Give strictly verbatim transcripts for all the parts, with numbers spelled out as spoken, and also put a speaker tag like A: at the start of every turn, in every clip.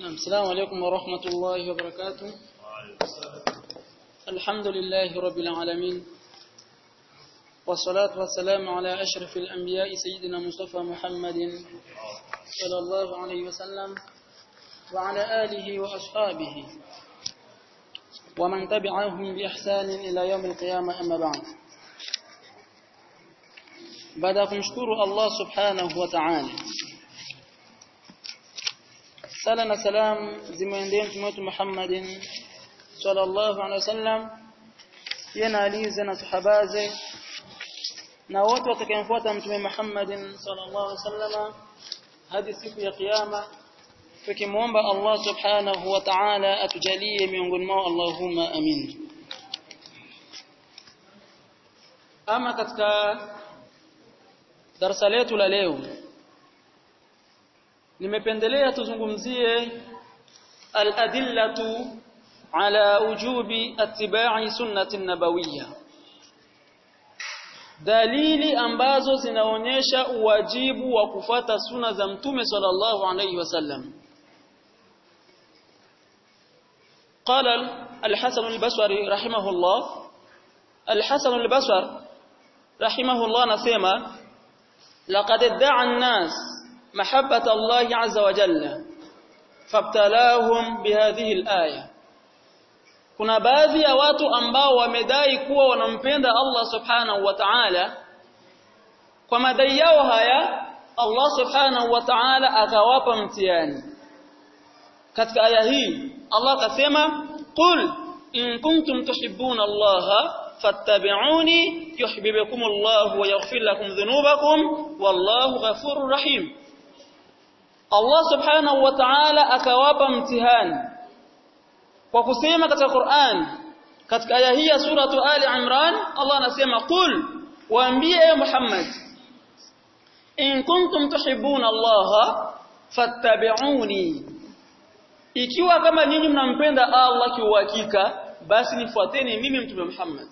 A: السلام عليكم ورحمة الله وبركاته. الحمد لله رب العالمين، والصلاة والسلام على أشرف الأنبياء سيدنا مصطفى محمد صلى الله عليه وسلم وعلى آله وأصحابه ومن تبعهم بإحسان إلى يوم القيامة. أما بعد، baada kumshukuru Allah subhanahu wa ta'ala, sala na salam zimuendee mtume wetu Muhammadin sallallahu alaihi wasallam, yana alize na sahabaze na wote watakayemfuata mtume Muhammadin sallallahu alaihi wasallam hadi siku ya kiyama, tukimuomba Allah subhanahu wa ta'ala atujalie miongoni mwao, Allahumma amin. Ama katika darasa letu la leo nimependelea tuzungumzie al-adillatu ala wujubi ittiba'i sunnati nabawiyya, dalili ambazo zinaonyesha uwajibu wa kufuata sunna za mtume sallallahu alayhi wasallam. Qala al-Hasan al-Basri rahimahullah, al-Hasan al-Basri rahimahullah nasema لقد ادعى الناس محبة الله عز وجل فابتلاهم بهذه الآية. kuna baadhi ya watu ambao wamedai kuwa wanampenda Allah subhanahu wa ta'ala, kwa madai yao haya Allah subhanahu wa ta'ala akawapa mtihani. Katika aya hii Allah akasema, qul in kuntum tuhibbuna Allah fattabi'uni yuhibbukum Allah wa yaghfir lakum dhunubakum wallahu ghafurur rahim. Allah subhanahu wa ta'ala akawapa mtihani kwa kusema katika Qur'an, katika aya hii ya suratu Ali Imran Allah anasema, qul waambie ewe Muhammad, in kuntum tuhibbuna Allah fattabi'uni, ikiwa kama nyinyi mnampenda Allah kiuhakika basi nifuateni mimi mtume Muhammad.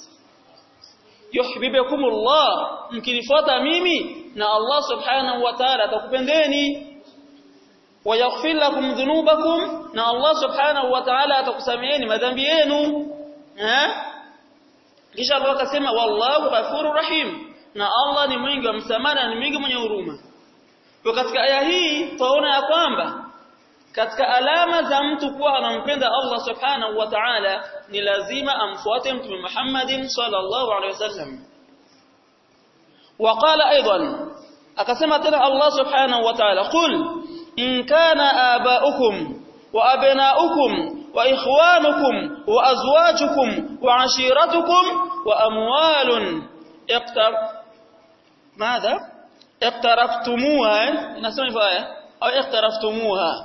A: Yuhibbukumullah, mkinifuata mimi na Allah subhanahu wa ta'ala atakupendeni. Wa yaghfir lakum dhunubakum, na Allah subhanahu wa ta'ala atakusameheeni madhambi yenu. Eh? Kisha Allah akasema wallahu ghafurur rahim, na Allah ni mwingi wa msamaha, ni mwingi mwenye huruma. Kwa katika aya hii tunaona ya kwamba katika alama za mtu kuwa anampenda Allah subhanahu wa ta'ala ni lazima amfuate mtume Muhammadin sallallahu alaihi wasallam. Waqala aidan, akasema tena Allah subhanahu wa ta'ala, qul in kana aba'ukum wa abna'ukum wa ikhwanukum wa azwajukum wa ashiratukum wa amwalun iqtar madha iqtaraftumuha, inasema hivyo aya, au iqtaraftumuha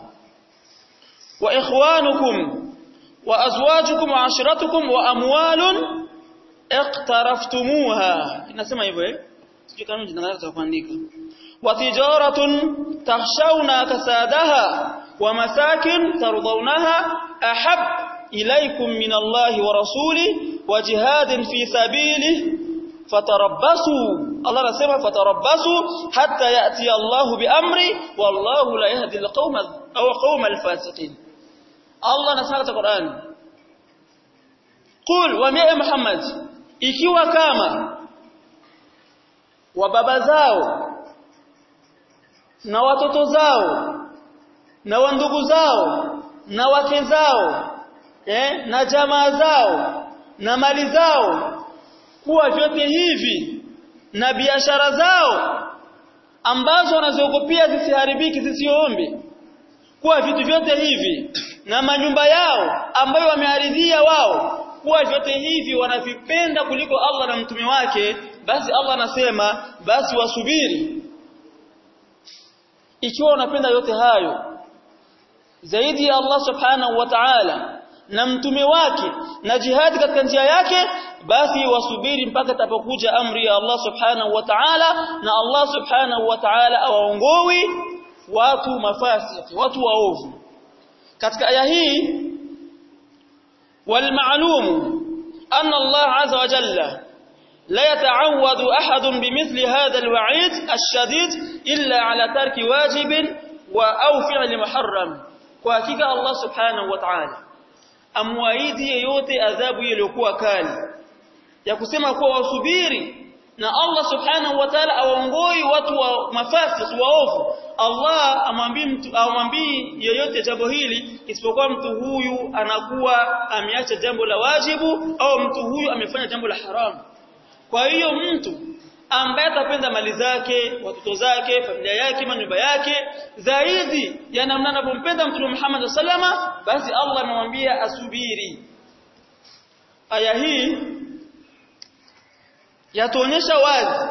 A: wa ikhwanukum wa azwajukum wa ashiratukum wa amwalun iqtaraftumuha, inasema hivyo eh, sio kama jina kuandika. wa tijaratun tahshawna kasadaha wa masakin tardawnaha ahab ilaykum min Allahi wa rasuli wa jihadin fi sabilihi fatarabbasu. Allah anasema fatarabbasu hatta ya'ti Allahu bi amri wallahu la yahdi al-qawma aw qawma al-fasiqin. Allah anasema katika Qur'an, qul wa ya Muhammad, ikiwa kama wa baba zao na watoto zao na wandugu zao na wake zao eh, na jamaa zao na mali zao, kuwa vyote hivi na biashara zao ambazo wanaziogopia zisiharibiki, zisiombe, kuwa vitu vyote hivi na manyumba yao ambayo wamearidhia wao, kuwa vyote hivi wanavipenda kuliko Allah na mtume wake, basi Allah anasema basi wasubiri. Ikiwa unapenda yote hayo zaidi ya Allah subhanahu wa ta'ala na mtume wake na jihadi katika njia yake, basi wasubiri mpaka tapokuja amri ya Allah subhanahu wa ta'ala, na Allah subhanahu wa ta'ala awaongowi watu mafasiki, watu waovu. Katika aya hii wal ma'lum anna Allah azza wa jalla لا يتعود أحد بمثل هذا الوعيد الشديد إلا على ترك واجب أو فعل محرم. kwa hakika Allah subhanahu wa ta'ala amwaidi yeyote adhabu iliyokuwa kali ya kusema kuwa wasubiri na Allah subhanahu wa ta'ala awaongoi watu wa mafasiki waovu. Allah amwambii mtu amwambii yeyote jambo hili isipokuwa mtu huyu anakuwa ameacha jambo la wajibu au mtu huyu amefanya jambo la haramu. Kwa hiyo mtu ambaye atapenda mali zake, watoto zake, familia yake, nyumba yake zaidi ya namna anapompenda Mtume Muhammad sallama, basi Allah amemwambia asubiri. Aya hii yatuonyesha wazi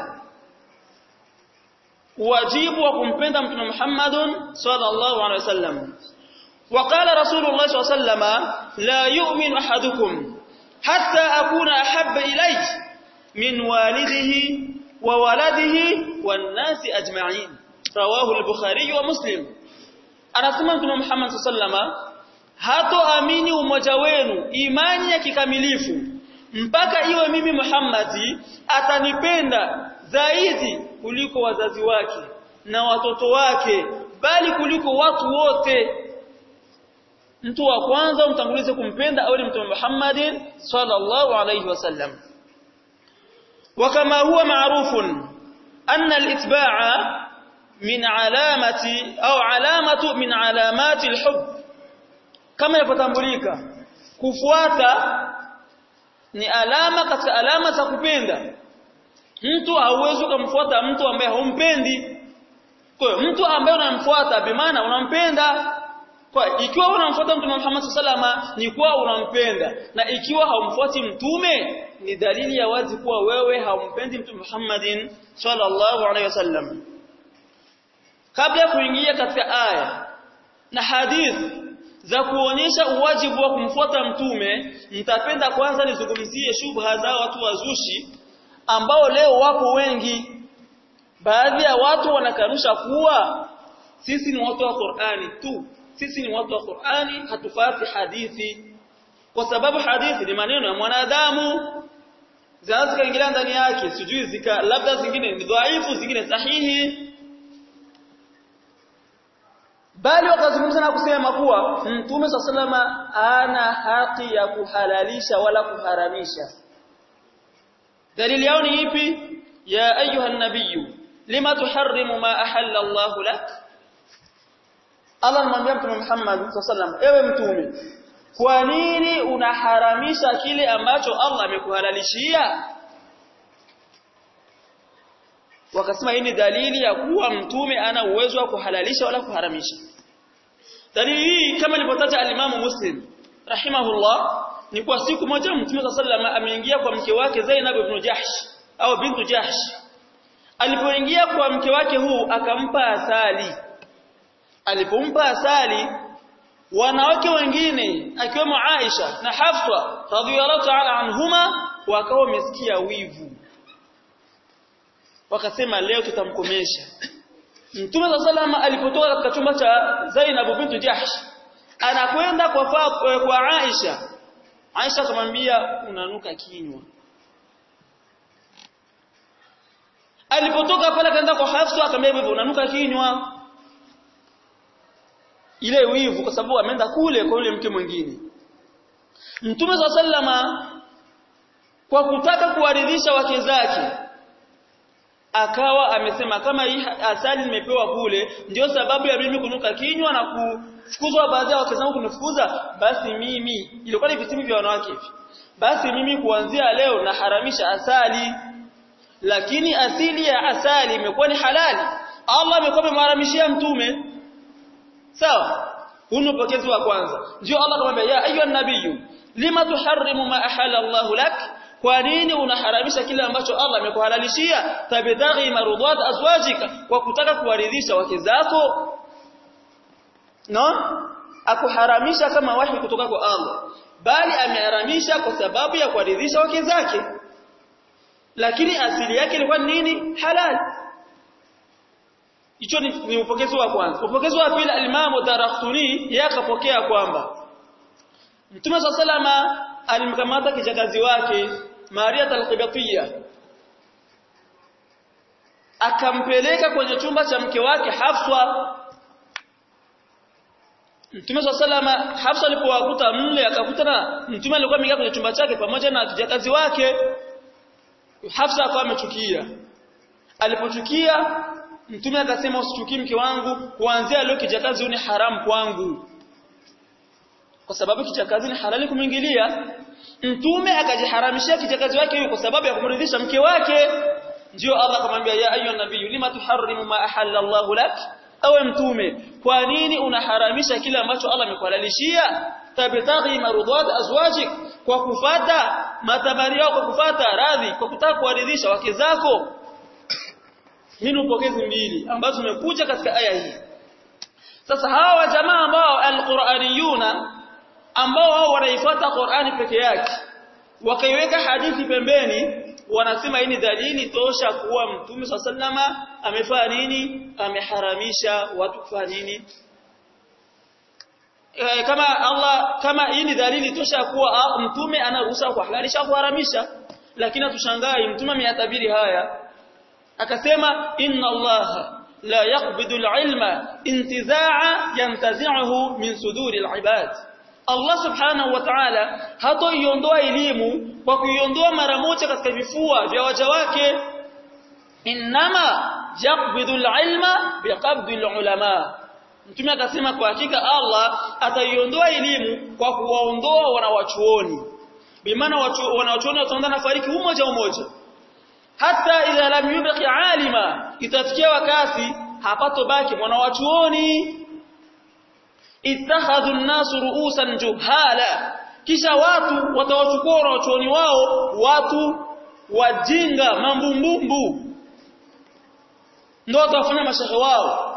A: wajibu wa kumpenda Mtume Muhammad sallallahu alaihi wasallam. وقال رسول الله صلى الله عليه وسلم لا يؤمن أحدكم حتى أكون أحب إليه من والده وولده والناس أجمعين. رواه البخاري ومسلم. anasema Mtume Muhammad sallama hatoamini umoja wenu imani ya kikamilifu mpaka iwe mimi Muhammadi atanipenda zaidi kuliko wazazi wake na watoto wake, bali kuliko watu wote. Mtu wa kwanza umtangulize kumpenda au ni Mtume Muhammad sallallahu alayhi wasallam. وكما هو معروف أن الاتباع من علامة أو علامة من علامات الحب. كما يفتambulika kufuata ni alama katika alama za kupenda. Mtu hauwezi kumfuata mtu ambaye haumpendi. Kwa hiyo mtu ambaye unamfuata bi maana unampenda. Kwa ikiwa unamfuata Mtume Muhammad sallama ni kwa unampenda, na ikiwa haumfuati mtume ni dalili ya wazi kuwa wewe haumpendi Mtume Muhammadin sallallahu alaihi wasallam. Kabla ya kuingia katika aya na hadithi za kuonyesha uwajibu wa kumfuata mtume, nitapenda kwanza nizungumzie shubha za watu wazushi ambao leo wapo wengi. Baadhi ya watu wanakanusha kuwa sisi ni watu wa Qur'ani tu. Sisi ni watu wa Qur'ani, hatufuati hadithi. Kwa sababu hadithi ni maneno ya mwanadamu. Zaanza kaingilia ndani yake, sijui zika labda zingine ni dhaifu, zingine sahihi. Bali wakazungumza na kusema kuwa Mtume sallama ana haki ya kuhalalisha wala kuharamisha. Dalili yao ni ipi? Ya ayuha nabiyyu lima tuharrimu ma ahalla Allahu lak. Allah anamwambia Mtume Muhammad sallallahu alaihi wasallam, ewe mtume, kwa nini unaharamisha kile ambacho Allah amekuhalalishia? Wakasema hii ni dalili ya kuwa mtume ana uwezo wa kuhalalisha wala kuharamisha. Dalili hii kama ilivyotaja al-Imam Muslim rahimahullah ni kwa siku moja Mtume sallallahu alaihi wasallam ameingia kwa mke wake Zainab ibn Jahsh au bintu Jahsh. Alipoingia kwa mke wake huu akampa asali. Alipompa asali, wanawake wengine akiwemo Aisha na Hafsa radhiyallahu ta'ala anhuma wakawa wamesikia wivu. Wakasema leo tutamkomesha. Mtume sallallahu alaihi wasallam alipotoka katika chumba cha Zainab bintu Jahsh anakwenda kwa fa, kwa Aisha. Aisha akamwambia unanuka kinywa. Alipotoka pale akaenda kwa Hafsa akamwambia unanuka kinywa. Ile wivu kwa sababu ameenda kule kwa yule mke mwingine. Mtume sallama kwa kutaka kuwaridhisha wake zake akawa amesema kama hii asali nimepewa kule ndio sababu ya mimi kunuka kinywa na kufukuzwa baadhi ya wake zangu kunifukuza, basi mimi ilikuwa ni visimi vya wanawake hivi. Basi mimi kuanzia leo naharamisha asali. Lakini asili ya asali imekuwa ni halali. Allah amekuwa amemharamishia mtume. Sawa? Huu ni upokezi wa kwanza. Ndio Allah akamwambia ya ayuha nabiyyu lima tuharrimu ma ahalla Allahu lak. Kwa nini unaharamisha kile ambacho Allah amekuhalalishia? Tabtaghi marudhat azwajika, kwa kutaka kuwaridhisha wake zako. No? Akuharamisha kama wahi kutoka kwa Allah, bali ameharamisha kwa sababu ya kuwaridhisha wake zake. Lakini asili yake ilikuwa nini? Halal. Hicho ni, ni upokezi wa kwanza. Upokezi wa pili al-Imam Daraqutni yakapokea kwamba Mtume sallama alimkamata kijakazi wake Maria al-Qibtiyya akampeleka kwenye chumba cha mke wake Hafsa. Mtume sallallahu alayhi wasallam Hafsa alipowakuta mle akakutana Mtume alikuwa amekaa kwenye chumba chake pamoja na kijakazi wake. Hafsa akawa amechukia. Alipochukia Mtume akasema usichukie mke wangu, kuanzia leo kijakazi ni haramu kwangu. Kwa sababu kijakazi ni halali kumwingilia. Mtume akajiharamishia kijakazi wake huyo kwa sababu ya kumridhisha mke wake. Ndio Allah akamwambia ya ayyuhan nabiyyu lima tuharrimu ma ahalla Allahu lak? Awe mtume, kwa nini unaharamisha kile ambacho Allah amekuhalalishia? Tabtaghi marudhat azwajik, kwa kufata matabari yao, kwa kufata radhi, kwa kutaka kuwaridhisha wake zako. Hii upokezi mbili ambazo zimekuja katika aya hii. Sasa hawa jamaa ambao alquraniyuna ambao wao wanaifuata Qur'ani peke yake wakaiweka hadithi pembeni, wanasema hii ni dalili tosha kuwa Mtume sallama amefanya nini? Ameharamisha watu kufanya nini? E, kama Allah kama hii ni dalili tosha kuwa Mtume anaruhusa kuhalalisha kuharamisha, lakini tushangai Mtume ameyatabiri haya akasema inna Allaha la yaqbidu al-ilma intizaa yantazi'uhu min suduri al-ibad. Allah subhanahu wa ta'ala hatoiondoa elimu kwa kuiondoa mara moja katika vifua vya waja wake. Innama yaqbidu al-ilma biqabdi al-ulama. Mtume akasema kwa hakika Allah ataiondoa elimu kwa kuwaondoa wanawachuoni. Bimaana wanawachuoni wataondoa nafariki umoja umoja. Hata idha lam yubqi alima, itafikia wakati hapatobaki mwanawachuoni. Ittakhadhu an-nasu ru'usan juhala, kisha watu watawachukua wanawachuoni wao watu wajinga mambumbumbu, ndio watafanya mashaikh wao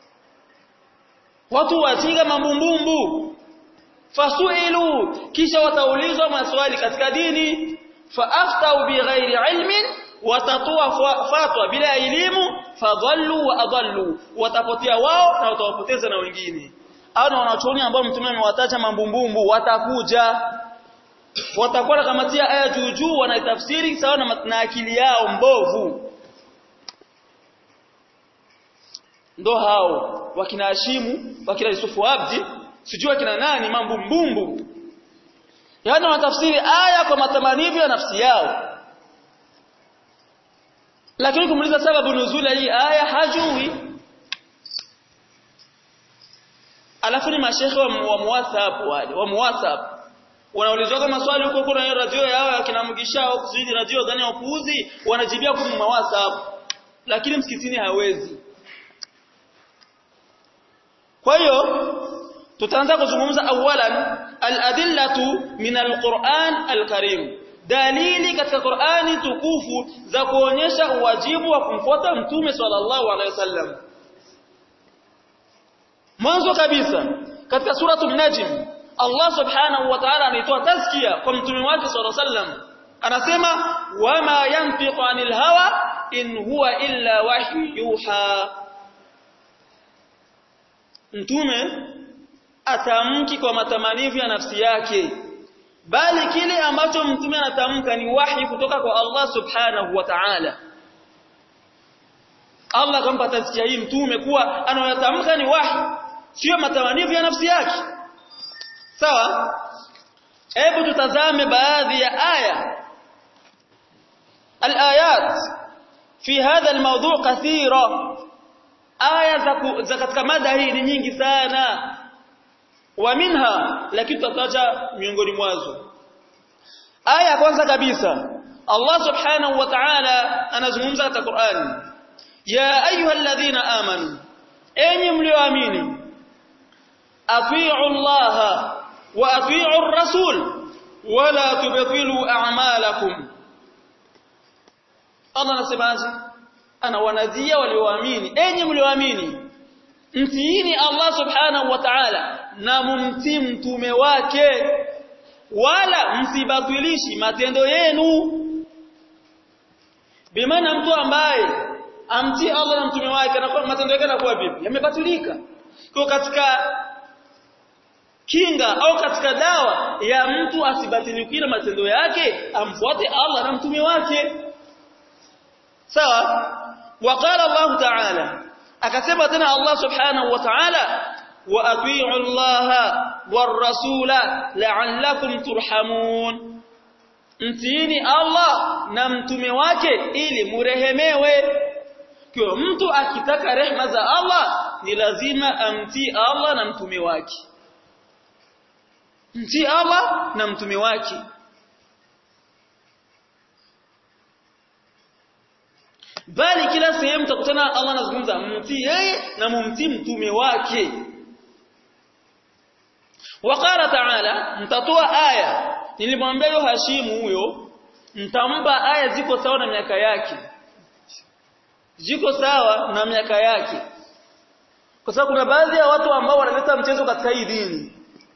A: watu wajinga mambumbumbu. Fasuilu, kisha wataulizwa maswali katika dini, faaftau bighairi ilmin, watatoa fatwa bila elimu, fadhallu wa adallu, watapotea wao na watawapoteza na wengine. Hao na wanachuoni ambao Mtume amewataja mambumbumbu watakuja, watakuwa kamatia aya juu juu, wanaitafsiri sawa na akili yao mbovu. Ndo hao wakina Hashimu, wakina Yusufu Abdi, sijui wakina nani mambumbumbu. Yaani wanatafsiri aya kwa matamanivyo ya nafsi yao. Lakini kumuuliza sababu nuzula hii aya hajui. Alafu ni mashekhe wa WhatsApp wale, wa WhatsApp. Wanaulizwa maswali huko kuna hiyo radio yao yakinamugisha au kuzidi radio gani ya upuuzi, wanajibia kwa WhatsApp. Lakini msikitini hawezi. Kwa hiyo tutaanza kuzungumza awalan al-adillatu min al-Qur'an al-Karim. Dalili katika Qur'ani tukufu za kuonyesha uwajibu wa kumfuata Mtume sallallahu alaihi wasallam. Mwanzo kabisa katika suratul Najm Allah subhanahu wa ta'ala anatoa tazkia kwa Mtume wake sallallahu alaihi wasallam. Anasema wama yantiqu anil hawa in huwa illa wahyu yuha. Mtume atamki kwa matamanivu ya nafsi yake, bali kile ambacho mtume anatamka ni wahi kutoka kwa Allah subhanahu wa ta'ala. Allah kampa tazkia hii mtume kuwa anayotamka ni wahi, sio matamanivu ya nafsi yake. Sawa? Hebu tutazame baadhi ya aya. Al-ayat fi hadha al-mawdu' kathira. Aya za katika mada hii ni nyingi sana. Wa minha, lakini tutataja miongoni mwazo. Aya kwanza kabisa Allah subhanahu wa ta'ala anazungumza katika Qur'an, ya ayyuhalladhina amanu, enyi mlioamini, atii'u Allah wa atii'u ar-rasul wa la tubtilu a'malakum. Allah anasemaje? Ana wanadhia walioamini, enyi mlioamini, mtiini Allah subhanahu wa ta'ala na mumtii mtume wake, wala msibatilishi matendo yenu. Bimaana mtu ambaye amtii Allah na mtume wake anakuwa matendo yake yanakuwa vipi? Yamebatilika. Kwa katika kinga au katika dawa ya mtu asibatilike matendo yake, amfuate Allah na mtume wake. Sawa? Waqala Allah ta'ala, akasema tena Allah subhanahu wa ta'ala, wa atii'u Allaha war rasula la'allakum turhamun, mtiini Allah na mtume wake ili murehemewe. Kwa mtu akitaka rehema za Allah ni lazima amtii Allah na mtume wake, mtii Allah na mtume wake. Bali kila sehemu utakutana Allah anazungumza mtii yeye na mumtii mtume wake. Waqala ta'ala, mtatoa aya, nilimwambia yo Hashimu huyo mtampa aya ziko sawa na miaka yake, ziko sawa na miaka yake, kwa sababu kuna baadhi ya watu ambao wanaleta mchezo katika hii dini.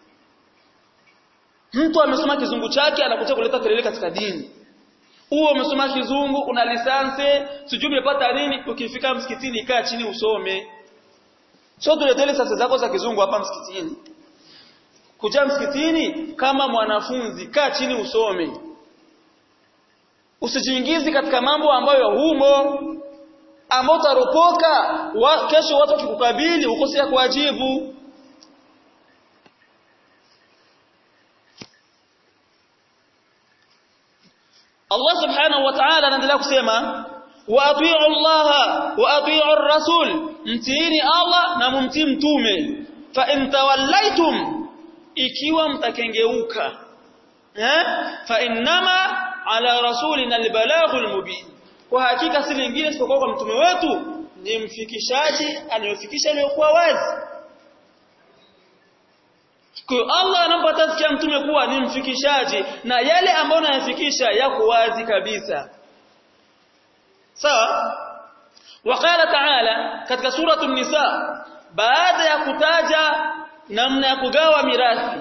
A: Mtu amesoma kizungu chake anakuja kuleta kelele katika dini. Uwe umesoma kizungu, una lisansi, sijui umepata nini, ukifika msikitini kaa chini usome. Sio tuletele sasa zako za kizungu hapa msikitini. Kuja msikitini kama mwanafunzi, kaa chini usome. Usijiingize katika mambo ambayo humo, ambao utaropoka wa, kesho watu kikukabili ukose kuwajibu. Allah subhanahu wa ta'ala anaendelea kusema wa atii'u Allah wa atii'u ar-rasul, mtiini Allah na mumtii mtume. Fa in tawallaitum, ikiwa mtakengeuka, eh fa innama ala rasulina al-balaghul mubin, kwa hakika si lingine isipokuwa kwa mtume wetu ni mfikishaji anayofikisha iliyokuwa wazi. Kwa Allah anapotasikia mtume kuwa ni mfikishaji na yale ambayo anayafikisha yako wazi kabisa. Sawa? Waqala ta'ala katika suratu an-Nisa, baada ya kutaja namna ya kugawa mirathi,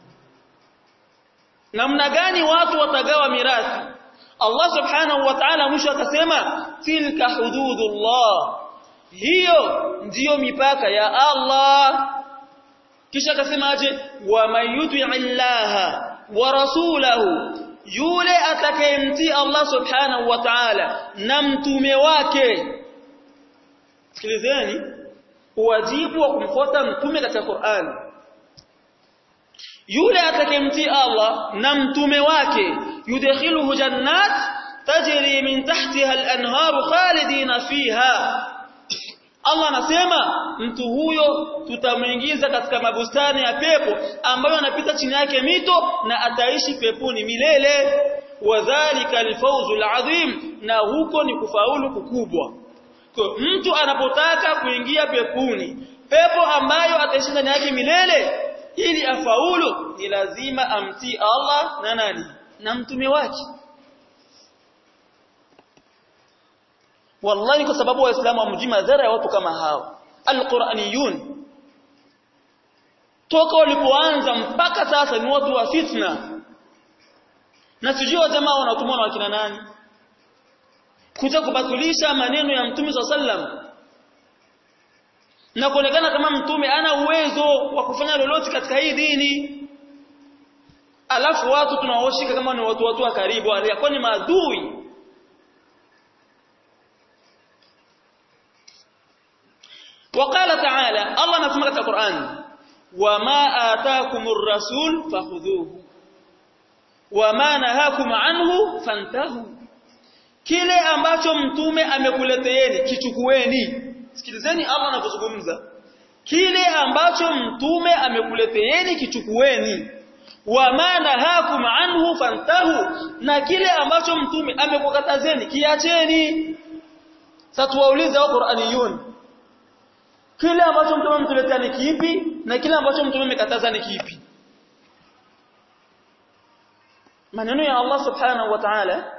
A: namna gani watu watagawa mirathi, Allah subhanahu wa ta'ala mwisho akasema tilka hududullah, hiyo ndiyo mipaka ya Allah. Kisha akasema aje, wa mayuti illaha wa rasulahu, yule atakayemtii Allah subhanahu wa ta'ala na mtume wake. Sikilizeni wajibu wa kumfuata mtume katika Qur'an. Yule atakayemtii Allah na mtume wake yudkhiluhu jannat tajri min tahtiha al-anharu khalidina fiha, Allah anasema mtu huyo tutamuingiza katika mabustani ya pepo ambayo yanapita chini yake mito na ataishi peponi milele. Wadhālika al-fawzul 'adhim, na huko ni kufaulu kukubwa. Kwa mtu anapotaka kuingia peponi, pepo ambayo ataishi ndani yake milele, ili afaulu ni lazima amtii Allah na nani? Na mtume wake. Wallahi kwa sababu waislamu wamjui madhara ya watu kama hao alquraniyun, toka walipoanza mpaka sasa ni watu wa fitna. Na sijui jamaa wanatumwa na wakina nani kuja kubatilisha maneno ya mtume sallam na kuonekana kama mtume ana uwezo wa kufanya lolote katika hii dini, alafu watu tunaoshika kama ni watu watu wa karibu, wale kwa ni maadui. وقال تعالى, الله anasema katika Qur'an, wama ataakumur rasul fakhudhuhu wama nahakum anhu fantahu, kile ambacho mtume amekuleteeni kichukueni. Sikilizeni Allah anapozungumza, kile ambacho mtume amekuleteeni kichukueni, wama nahakum anhu fantahu, na kile ambacho mtume amekukatazeni kiacheni. Sasa tuwaulize wa Qur'aniyun, kile ambacho mtume ametuletea ni kipi na kile ambacho mtume amekataza ni kipi? Maneno ya Allah subhanahu wa ta'ala.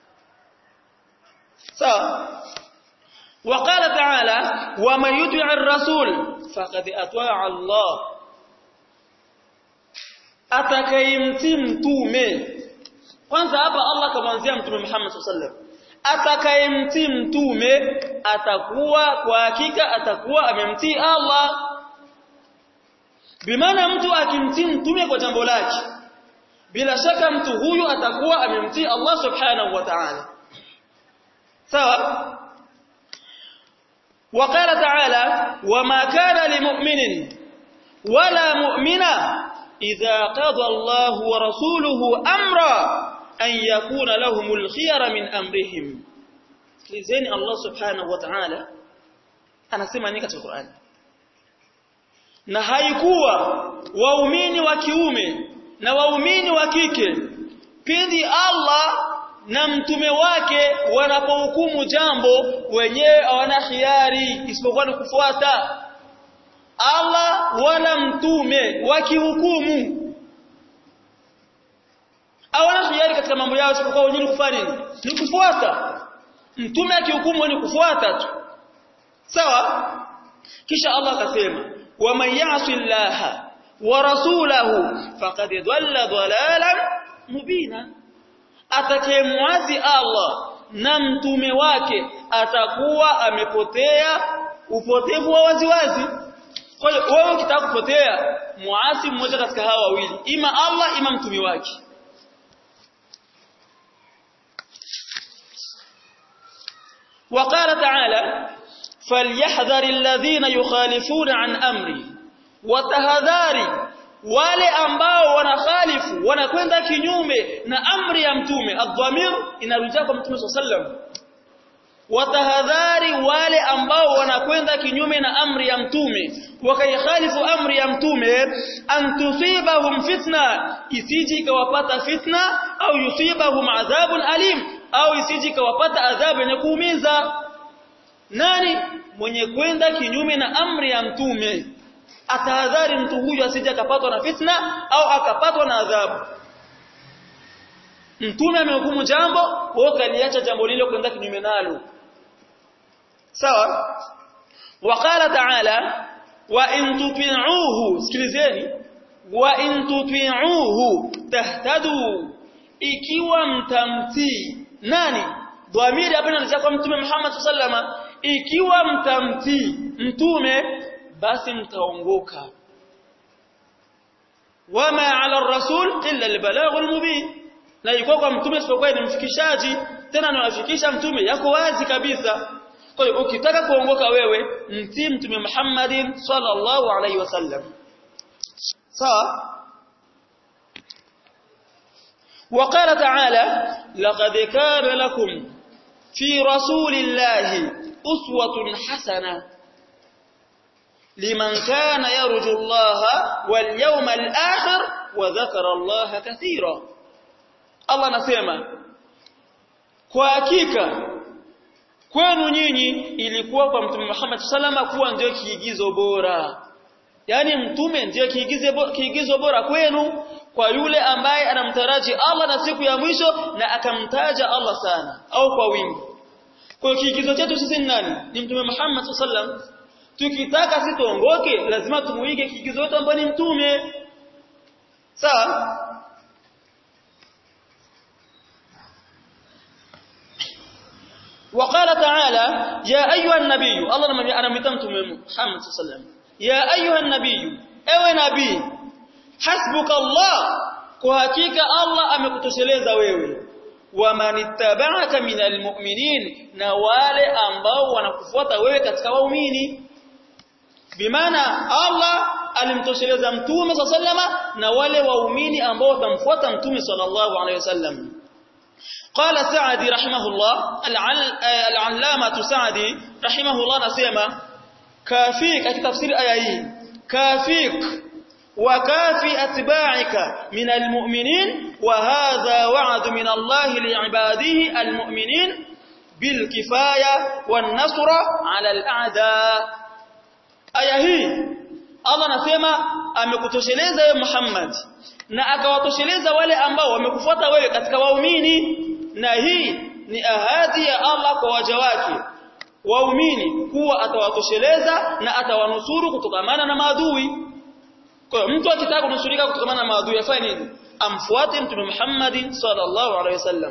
A: Sawa. Waqala ta'ala, wa man yuti'i ar-rasul faqad ata'a Allah, atakayemtii mtume. Kwanza hapa Allah kamwanzia mtume Muhammad sallallahu alaihi wasallam, atakayemtii mtume atakuwa kwa hakika atakuwa amemtii Allah. Bimaana mtu akimtii mtume kwa jambo lake, bila shaka mtu huyu atakuwa amemtii Allah subhanahu wa ta'ala. Sawa. وقال تعالى وما كان لمؤمن wala mu'mina idha qada Allahu wa rasuluhu amra an yakuna lahumul khiyara min amrihim. Sikilizeni Allah subhanahu wa ta'ala anasema nini katika Qur'an? Na haikuwa waumini wa kiume na waumini wa kike pindi Allah na mtume wake wanapohukumu jambo wenyewe hawana khiari isipokuwa ni kufuata. Allah wala mtume wakihukumu hawana khiari katika mambo yao isipokuwa wenyewe kufanya nini? Ni kufuata. Mtume akihukumu ni kufuata tu. Sawa? Kisha Allah akasema wa man ya'si Allah wa rasulahu faqad dhalla dhalalan mubina. Atakayemwasi Allah na mtume wake atakuwa amepotea upotevu wa waziwazi. Kwa hiyo wewe ukitaka kupotea muasi mmoja katika hawa wawili, ima Allah ima mtume wake. وقال تعالى فليحذر الذين يخالفون عن امري وتهذاري wale ambao wanakhalifu wanakwenda kinyume na amri ya mtume. Adhamir inarujia kwa mtume sallam. Watahadhari wale ambao wanakwenda kinyume na amri ya mtume wakaihalifu amri ya mtume, antusibahum fitna, isiji kawapata fitna, au yusibahum adhabun alim, au isiji kawapata adhabu yenye kuumiza. Nani mwenye kwenda kinyume na amri ya mtume? Atahadhari mtu huyu asije akapatwa na fitna au akapatwa na adhabu. Mtume amehukumu jambo, wewe kaliacha jambo lile kwenda kinyume nalo. Sawa? Waqala ta'ala wa in tuti'uhu, sikilizeni, wa in tuti'uhu tahtadu, ikiwa mtamtii. Nani? Dhamiri hapa inaanza kwa mtume Muhammad sallama. Ikiwa mtamtii mtume basi mtaongoka. Wama 'ala ar-rasul illa al-balaghul mubin. Na iko kwa mtume isipokuwa ni mfikishaji, tena anafikisha mtume yako wazi kabisa. Kwa hiyo ukitaka kuongoka wewe mtii mtume Muhammadin sallallahu alaihi wasallam. Sawa? وقال تعالى لقد كان لكم في رسول الله أسوة حسنة لمن كان يرجو الله واليوم الآخر وذكر الله كثيرا. Allah nasema kwa hakika kwenu nyinyi ilikuwa kwa mtume Muhammad sallama kuwa ndio kiigizo bora. Yani mtume ndio kiigizo kiigizo bora kwenu, kwa yule ambaye anamtaraji Allah na siku ya mwisho na akamtaja Allah sana au kwa wingi. Kwa kiigizo chetu sisi ni nani? Ni mtume Muhammad sallam. Tukitaka sisi tuongoke lazima tumuige kiigizo wetu ambaye ni mtume. Sawa? وقال تعالى يا ايها النبي، الله anamwita mtume Muhammad sallam, ya ayuha nabii, ewe nabii, hasbuka Allah, kwa hakika Allah amekutosheleza wewe, wa manittaba'aka minal mu'minin, na wale ambao wanakufuata wewe katika waumini. Bimaana Allah alimtosheleza mtume sallama na wale waumini ambao watamfuata mtume sallallahu alayhi wasallam. قال سعدي رحمه الله، العلامة سعدي رحمه الله نسيما كافيك في تفسير آية hii كافيك وكافي أتباعك من المؤمنين، وهذا وعد من الله لعباده المؤمنين بالكفاية والنصر على الأعداء. آية hii Allah nasema amekutosheleza wewe Muhammad na akawatosheleza wale ambao wamekufuata wewe katika waumini. Na hii ni ahadi ya Allah kwa waja wake waumini kuwa atawatosheleza na atawanusuru kutokamana na maadui. Kwa hiyo mtu akitaka kunusurika kutokamana na maadui afanye nini? Amfuate mtume Muhammad sallallahu alaihi wasallam.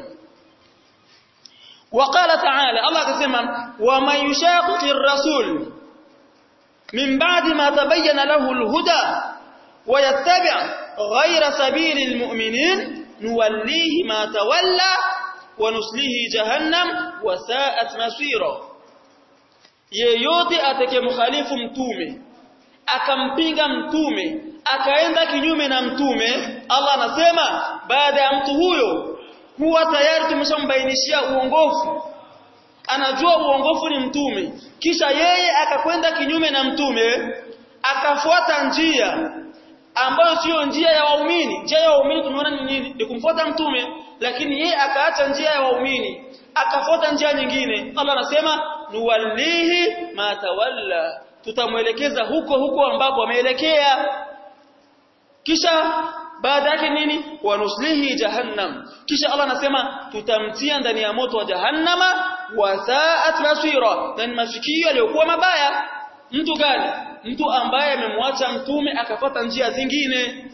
A: Waqala ta'ala, Allah akasema wa man yushaqiqir rasul min ba'di ma tabayyana lahu al-huda wa yattabi' ghayra sabilil mu'minin nuwallihi ma tawalla wa nuslihi jahannam wa sa'at masira. Yeyote atakayemkhalifu mtume akampinga mtume akaenda kinyume na mtume, Allah anasema baada ya mtu huyo huwa tayari tumeshambainishia uongofu, anajua uongofu ni mtume, kisha yeye akakwenda kinyume na mtume akafuata njia ambayo sio njia ya waumini. Njia ya waumini tunaona ni nini? Ni kumfuata mtume, lakini yeye akaacha njia ya waumini akafuata njia nyingine. Allah anasema nuwallihi ma tawalla, tutamuelekeza huko huko ambapo ameelekea. Kisha baada yake nini? Wa nuslihi jahannam, kisha Allah anasema tutamtia ndani ya moto wa jahannama, wa sa'at masira, na mafikio yaliokuwa mabaya. Mtu gani? Mtu ambaye amemwacha mtume akafuata njia zingine.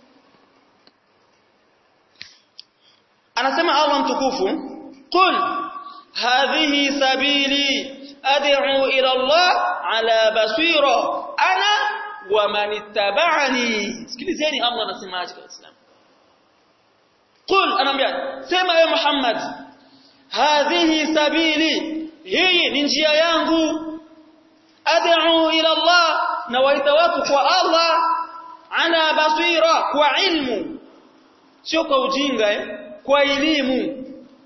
A: Anasema Allah mtukufu, qul hadhihi sabili ad'u ila Allah ala basira ana wa man ittaba'ani. Sikilizeni Allah anasemaje kwa Islam. Qul, anambia sema ewe Muhammad, hadhihi sabili, hii ni njia yangu, ad'u ila Allah, na waita watu kwa Allah, ala basira, kwa ilmu, sio kwa ujinga eh, kwa elimu.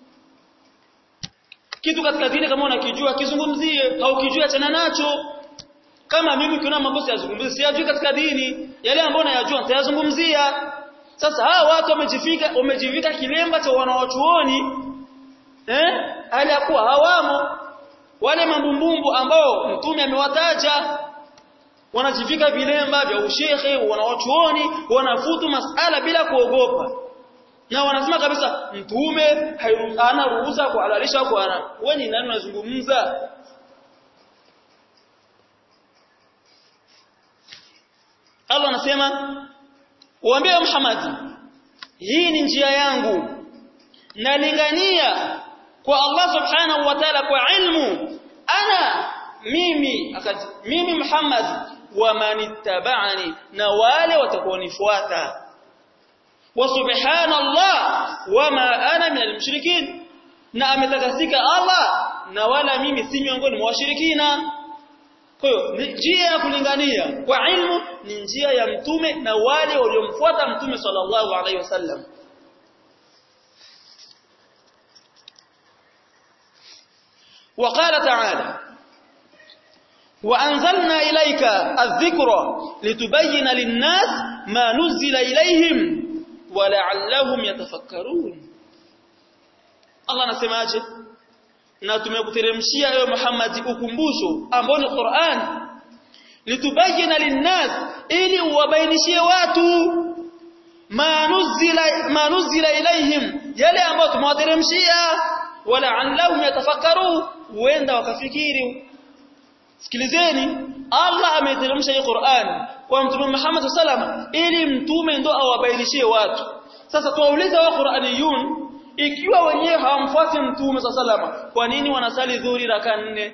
A: Kitu katika dini kama unakijua kizungumzie, haukijua achana nacho. Kama mimi kuna makosa yazungumzie, siyajui katika dini, yale ambayo nayajua nitayazungumzia. Sasa hawa watu wamejifika wamejivika kilemba cha wanawachuoni eh, hali ya kuwa hawamo wale mambumbumbu ambao mtume amewataja, wanajivika vilemba vya ushehe, wanawachuoni, wanafutu masala bila kuogopa. Na wanasema kabisa mtume hana ruhusa kuhalalisha kwa haram. Wewe ni nani unazungumza? Allah anasema waambie Muhammad, hii ni njia yangu, nalingania kwa Allah subhanahu wa ta'ala kwa ilmu, ana mimi akati mimi Muhammad wa manittaba'ani, na wale watakaonifuata. Wa subhanallah wama ana minal mushrikin, na ametakasika Allah na wala mimi si miongoni mwa washirikina. Kwa hiyo njia ya kulingania kwa ilmu ni njia ya mtume na wale waliomfuata mtume sallallahu alaihi wasallam. وقال تعالى وأنزلنا إليك الذكر لتبين للناس ما نزل إليهم ولعلهم يتفكرون. الله anasemaje? Na tumekuteremshia ewe Muhammad ukumbusho ambao ni Qur'an, litubayina linnas, ili uwabainishie watu manuzila manuzila ilaihim, yale ambayo tumewateremshia, wala annahum yatafakkaru, huenda wakafikiri. Sikilizeni, Allah ameteremsha hii Qur'an kwa Mtume Muhammad sallallahu alaihi wasallam ili mtume ndo awabainishie watu. Sasa tuwaulize wa Qur'aniyun, ikiwa wenyewe hawamfuati mtume sallallahu, kwa nini wanasali dhuhuri raka nne?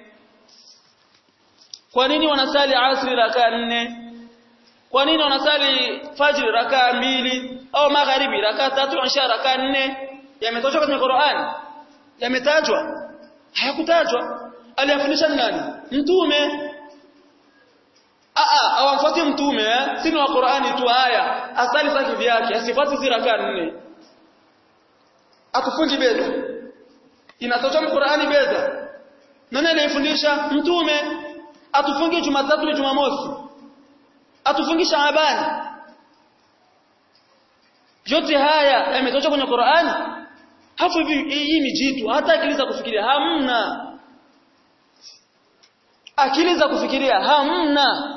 A: Kwa nini wanasali asri raka nne? Kwa nini wanasali fajr raka mbili au magharibi raka tatu na isha raka nne? Yametajwa kwenye Qur'an? Yametajwa? Hayakutajwa. Aliyafundisha nani? Mtume. Aa, hawamfuati mtume eh? Si ni wa Qur'ani tu haya. Asali zake vyake, asifuati zile raka nne. Atufungi beda. Inatoka Qur'ani beda. Nani aliyefundisha? Mtume. Atufungi Jumatatu na Jumamosi. Atufungi Shaabani. Yote haya yametoka kwenye Qur'ani. Hafu hivi hii ni jitu, hata akili za kufikiria hamna. Akili za kufikiria hamna.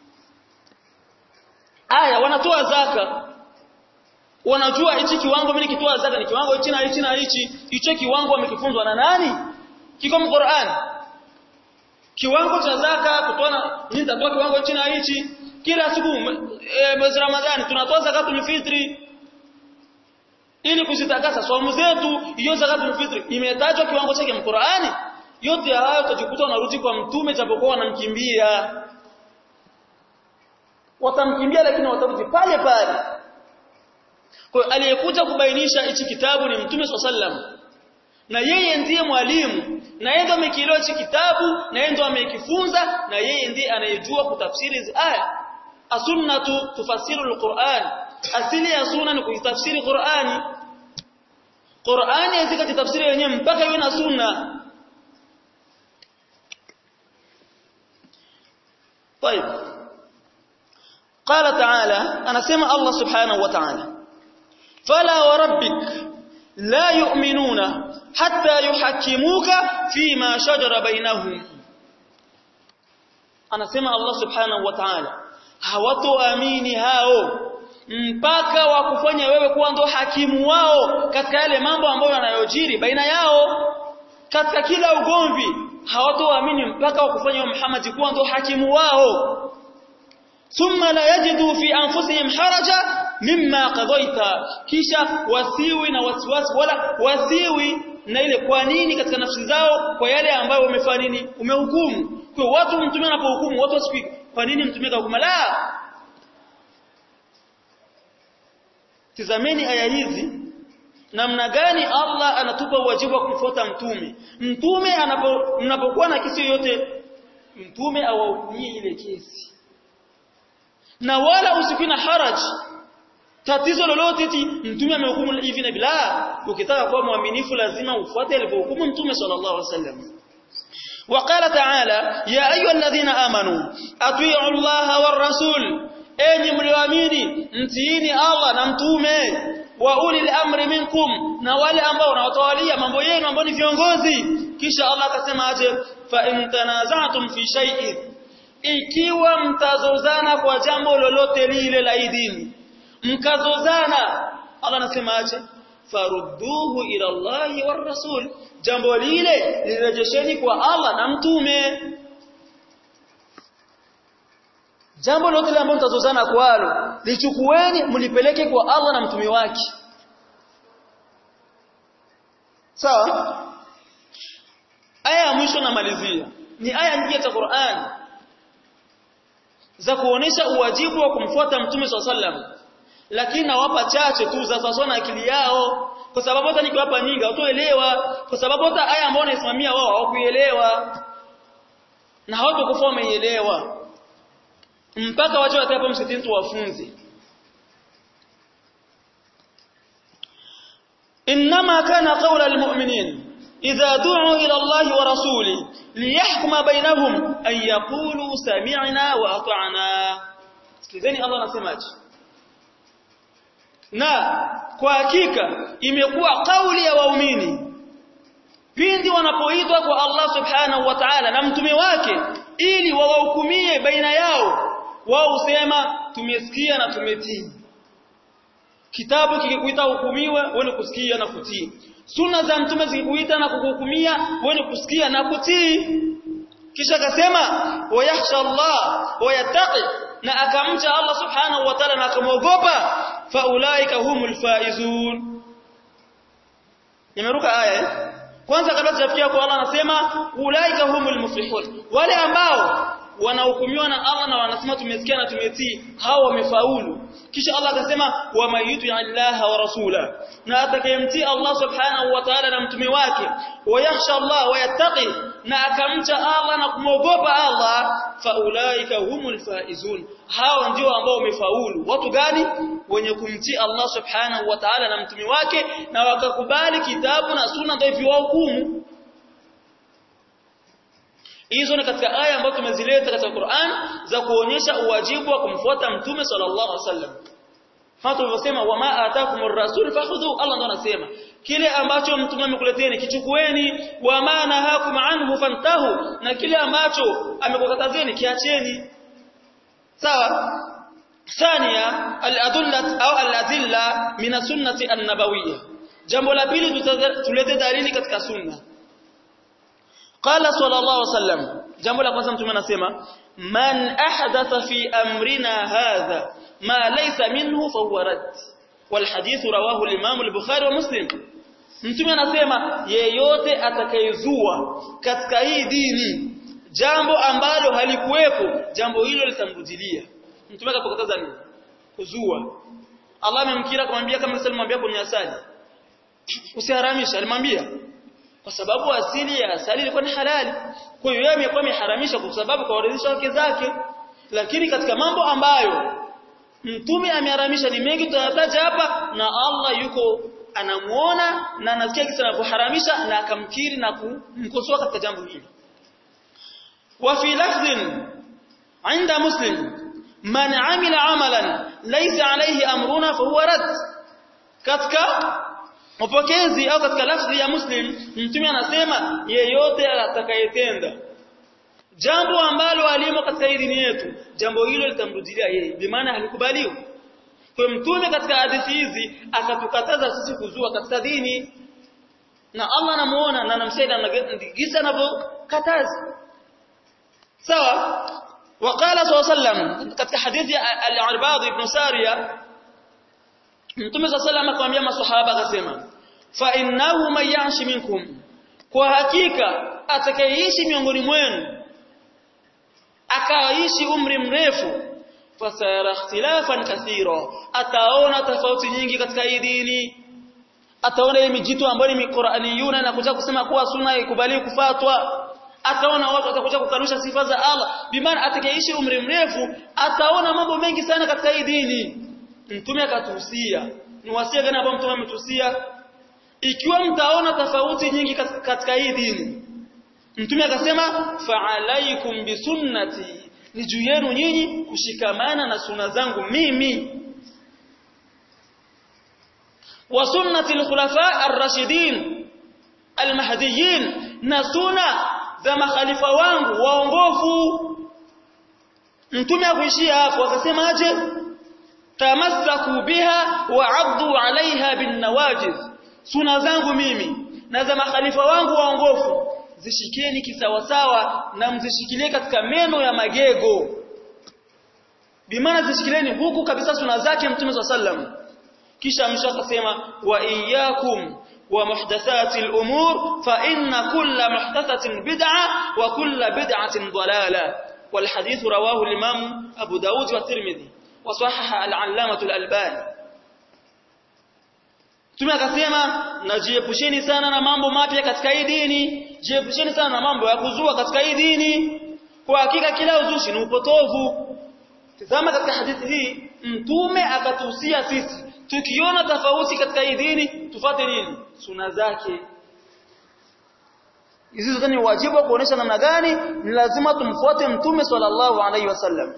A: Aya, wanatoa zaka. Wanajua hichi kiwango mimi nikitoa zaka ni kiwango hichi na hichi na hichi. Hicho kiwango wamekifunzwa na nani? Kiko mu Qur'an. Kiwango cha zaka kutoa, mimi nitatoa kiwango hichi na hichi. Kila siku e, mwezi Ramadhani tunatoa zakatul fitri ili kuzitakasa saumu zetu. Hiyo zakatul fitri imetajwa kiwango chake mu Qur'ani. Yote hayo utajikuta unarudi kwa mtume, japokuwa wanamkimbia. Watamkimbia lakini watarudi pale pale. Kwa aliyekuja kubainisha hichi kitabu ni Mtume sallallahu alaihi wasallam. na yeye ndiye mwalimu, na yeye ndiye amekielewa hichi kitabu, na yeye ndiye amekifunza, na yeye ndiye anayejua kutafsiri hizi aya. As-sunnatu tufasiru al-Qur'an, asili ya sunna ni kutafsiri Qur'ani. Qur'ani hazika tafsiri yenyewe mpaka iwe na sunna. طيب قال تعالى أنا سمع الله سبحانه وتعالى فلا وربك لا يؤمنون حتى يحكموك فيما شجر بينهم. أنا سمع الله سبحانه وتعالى hawatoamini hao mpaka wakufanya wewe kuwa ndo hakimu wao katika yale mambo ambayo yanayojiri baina yao, katika kila ugomvi. Hawatoamini mpaka wakufanya Muhammad kuwa ndo hakimu wao. Thumma la yajidu fi anfusihim haraja mimma qadaita, kisha wasiwi na wasiwasi wala wasiwi na ile kwa nini katika nafsi zao kwa yale ambayo wamefanya nini, umehukumu. Kwa watu mtume anapohukumu watu wasipiki kwa nini mtume kahukumu, la. Tazameni aya hizi namna gani Allah anatupa wajibu wa kumfuata mtume. Mtume anapo mnapokuwa na kesi yoyote, mtume awahukumie ile kesi, na wala usikui na haraji tatizo lolote eti mtume amehukumu hivi na bila. Ukitaka kuwa muaminifu lazima ufuate alivyohukumu mtume sallallahu alaihi wasallam. وقال تعالى يا ايها الذين امنوا اطيعوا الله والرسول، enyi mlioamini mtiini Allah na mtume, wa ulil amri minkum, na wale ambao wanawatawalia mambo yenu ambao ni viongozi. Kisha Allah akasema aje, fa in tanaza'tum fi shay'in, ikiwa mtazozana kwa jambo lolote lile la dini, mkazozana, Allah anasema aje, farudduhu ila Allahi war rasul, jambo lile lirejesheni kwa Allah na mtume. Jambo lote ambalo mtazozana kwalo lichukueni mlipeleke kwa Allah na mtume wake. Sawa? Aya ya mwisho namalizia ni aya nyingine za Qur'an za kuonesha uwajibu wa kumfuata mtume sallallahu alaihi wasallam, lakini nawapa chache tu za sawa na akili yao, kwa sababu hata nikiwapa nyingi hawatoelewa, kwa sababu hata aya ambayo naisimamia wao hawakuielewa na hawatakufa wameielewa mpaka waje watapo msikitini tuwafunze. Inma kana qawla almu'minin idha du'u ila Allah wa rasuli liyahkuma bainahum an yaqulu sami'na wa ata'na. Sikizeni Allah anasemaje. Na kwa hakika imekuwa kauli ya waumini pindi wanapoitwa kwa Allah subhanahu wa ta'ala na mtume wake ili wawahukumie baina yao, wao usema tumesikia na tumetii. Kitabu kikikuita hukumiwe, wewe kusikia na kutii. Sunna za mtume zikikuita na kukuhukumia, wewe kusikia na kutii. Kisha akasema wa yakhsha Allah wa yattaqi, na akamcha Allah subhanahu wa ta'ala na akamwogopa, fa ulaika humul faizun. Nimeruka aya eh? Kwanza kabla tujafikia kwa Allah anasema ulaika humul muflihun, wale ambao wanahukumiwa na Allah na wanasema tumesikia na tumetii, hao wamefaulu. Kisha Allah akasema wa mayuti Allah wa rasula, na atakayemtii Allah subhanahu wa ta'ala na mtume wake, wa yakhsha Allah wa yattaqi, na akamcha Allah na kumwogopa Allah, fa ulaika humul faizun, hao ndio ambao wamefaulu. Watu gani? Wenye kumtii Allah subhanahu wa ta'ala na mtume wake na wakakubali kitabu na sunna ndio viwahukumu. Hizo ni katika aya ambazo tumezileta katika Qur'an za kuonyesha uwajibu wa kumfuata mtume sallallahu alaihi wasallam. Hata tulivyosema wama ataakumur rasul fakhudhu, Allah ndo anasema kile ambacho mtume amekuleteni kichukueni, wama nahakum anhu fantahu, na kile ambacho amekukatazeni kiacheni. Sawa? Thania al-adullat au al-adilla min sunnati an-nabawiyya. Jambo la pili tulete dalili katika sunna. Qala sallallahu alaihi wasallam, jambo la kwanza mtume anasema man ahdatha fi amrina hadha ma laysa minhu fa huwa rad, wal hadith rawahu al-imam al-bukhari wa muslim. Mtume anasema yeyote atakayezua katika hii dini jambo ambalo halikuwepo, jambo hilo litamrudilia. Mtume akakataza nini? Kuzua. Allah amemkira kumwambia kama Musa alimwambia kwenye asali usiharamisha, alimwambia kwa sababu asili ya asali ilikuwa ni halali. Kwa hiyo yeye amekuwa ameharamisha kwa sababu kwa waridhisha wake zake. Lakini katika mambo ambayo mtume ameharamisha ni mengi tutataja hapa, na Allah yuko anamuona na anasikia kisa anapoharamisha na akamkiri na kumkosoa katika jambo hili. Wa fi lafdhin inda Muslim man amila amalan laysa alayhi amruna fa huwa rad. Katika mapokezi au katika lafzi ya Muslim mtume anasema yeyote atakayetenda jambo ambalo alimo katika dini yetu, jambo hilo litamrudilia yeye, bi maana halikubaliwi. Kwa mtume katika hadithi hizi akatukataza sisi kuzua katika dini, na Allah anamuona na anamsaidia anagisa anavyokataza. Sawa. Waqala sallallahu alayhi wasallam katika hadithi al-Irbad ibn Sariya, mtume sallallahu alayhi wasallam akamwambia maswahaba akasema, fa innahu man ya'ish minkum, kwa hakika atakayeishi miongoni mwenu akaishi umri mrefu, fasara ikhtilafan kathira, ataona tofauti nyingi katika hii dini, ataona hii mijitu ambayo ni Qur'aniyuna na kuja kusema kuwa sunna ikubali kufatwa, ataona watu watakuja kukanusha sifa za Allah. Bimaana atakayeishi umri mrefu ataona mambo mengi sana katika hii dini. Mtume akatuhusia, ni wasia gani ambao mtume ametuhusia? Ikiwa mtaona tofauti nyingi katika hii dini, mtume akasema fa'alaikum bisunnati, ni juu yenu nyinyi kushikamana na sunna zangu mimi, wa sunnati al-khulafa ar-rashidin al-mahdiyyin, na sunna za makhalifa wangu waongofu. Mtume akuishia hapo akasema aje, tamassaku biha wa 'addu 'alayha bin nawajiz, sunna zangu mimi na za makhalifa wangu waongofu zishikeni kisawasawa na mzishikilie katika meno ya magego. Bimaana zishikileni huku kabisa sunna zake Mtume sallam. Kisha mwisho akasema wa iyyakum wa muhdathatil umur fa inna kulla muhdathatin bid'ah wa kulla bid'atin dalalah. Wal hadith rawahu al-Imam Abu Daud wa Tirmidhi wa sahaha al-Allamah al-Albani. Mtume akasema najiepusheni sana na mambo mapya katika hii dini, jiepusheni sana na mambo ya kuzua katika hii dini, kwa hakika kila uzushi ni upotovu. Tazama katika hadithi hii mtume akatuhusia sisi tukiona tofauti katika hii dini tufuate nini? Sunna zake. Hizi zote ni wajibu wa kuonesha namna gani ni lazima tumfuate mtume sallallahu alaihi wasallam.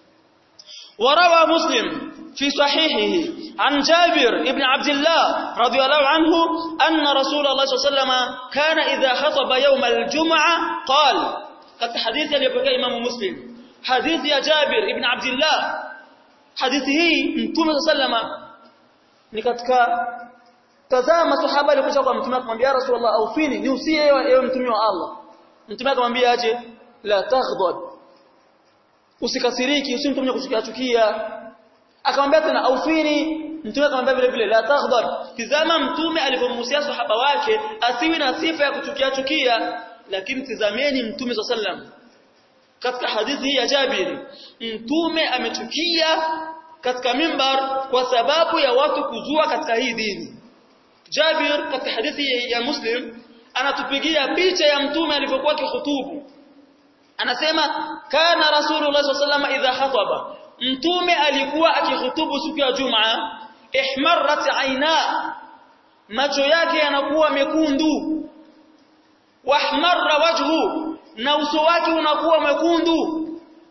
A: وروى مسلم في صحيحه عن جابر ابن عبد الله رضي الله عنه أن رسول الله صلى الله عليه وسلم كان إذا خطب يوم الجمعة قال, قد حديث يبقى إمام مسلم حديث يا جابر ابن عبد الله, حديثه متوم صلى الله عليه وسلم ni katika tazama sahaba alikuja kwa mtume akamwambia ya Rasulullah aufini niusie ewe mtume wa Allah. Mtume akamwambia aje, la taghdab, usikasiriki, usimtumie kuchukia chukia. Akamwambia tena aufini, mtume akamwambia vile vile la taghdab. Tizama mtume alipomhusia sahaba wake asiwi na sifa ya kuchukia chukia, lakini tizameni mtume sallam katika hadithi hii ya Jabir, mtume amechukia katika mimbar kwa sababu ya watu kuzua katika hii dini. Jabir katika hadithi ya Muslim anatupigia picha ya mtume alipokuwa akihutubu. Anasema kana Rasulullah sallallahu alaihi wasallam idha khataba, mtume alikuwa akihutubu siku ya Jumaa, ihmarrat aina, macho yake yanakuwa mekundu, wahmarra wajhu, na uso wake unakuwa mwekundu,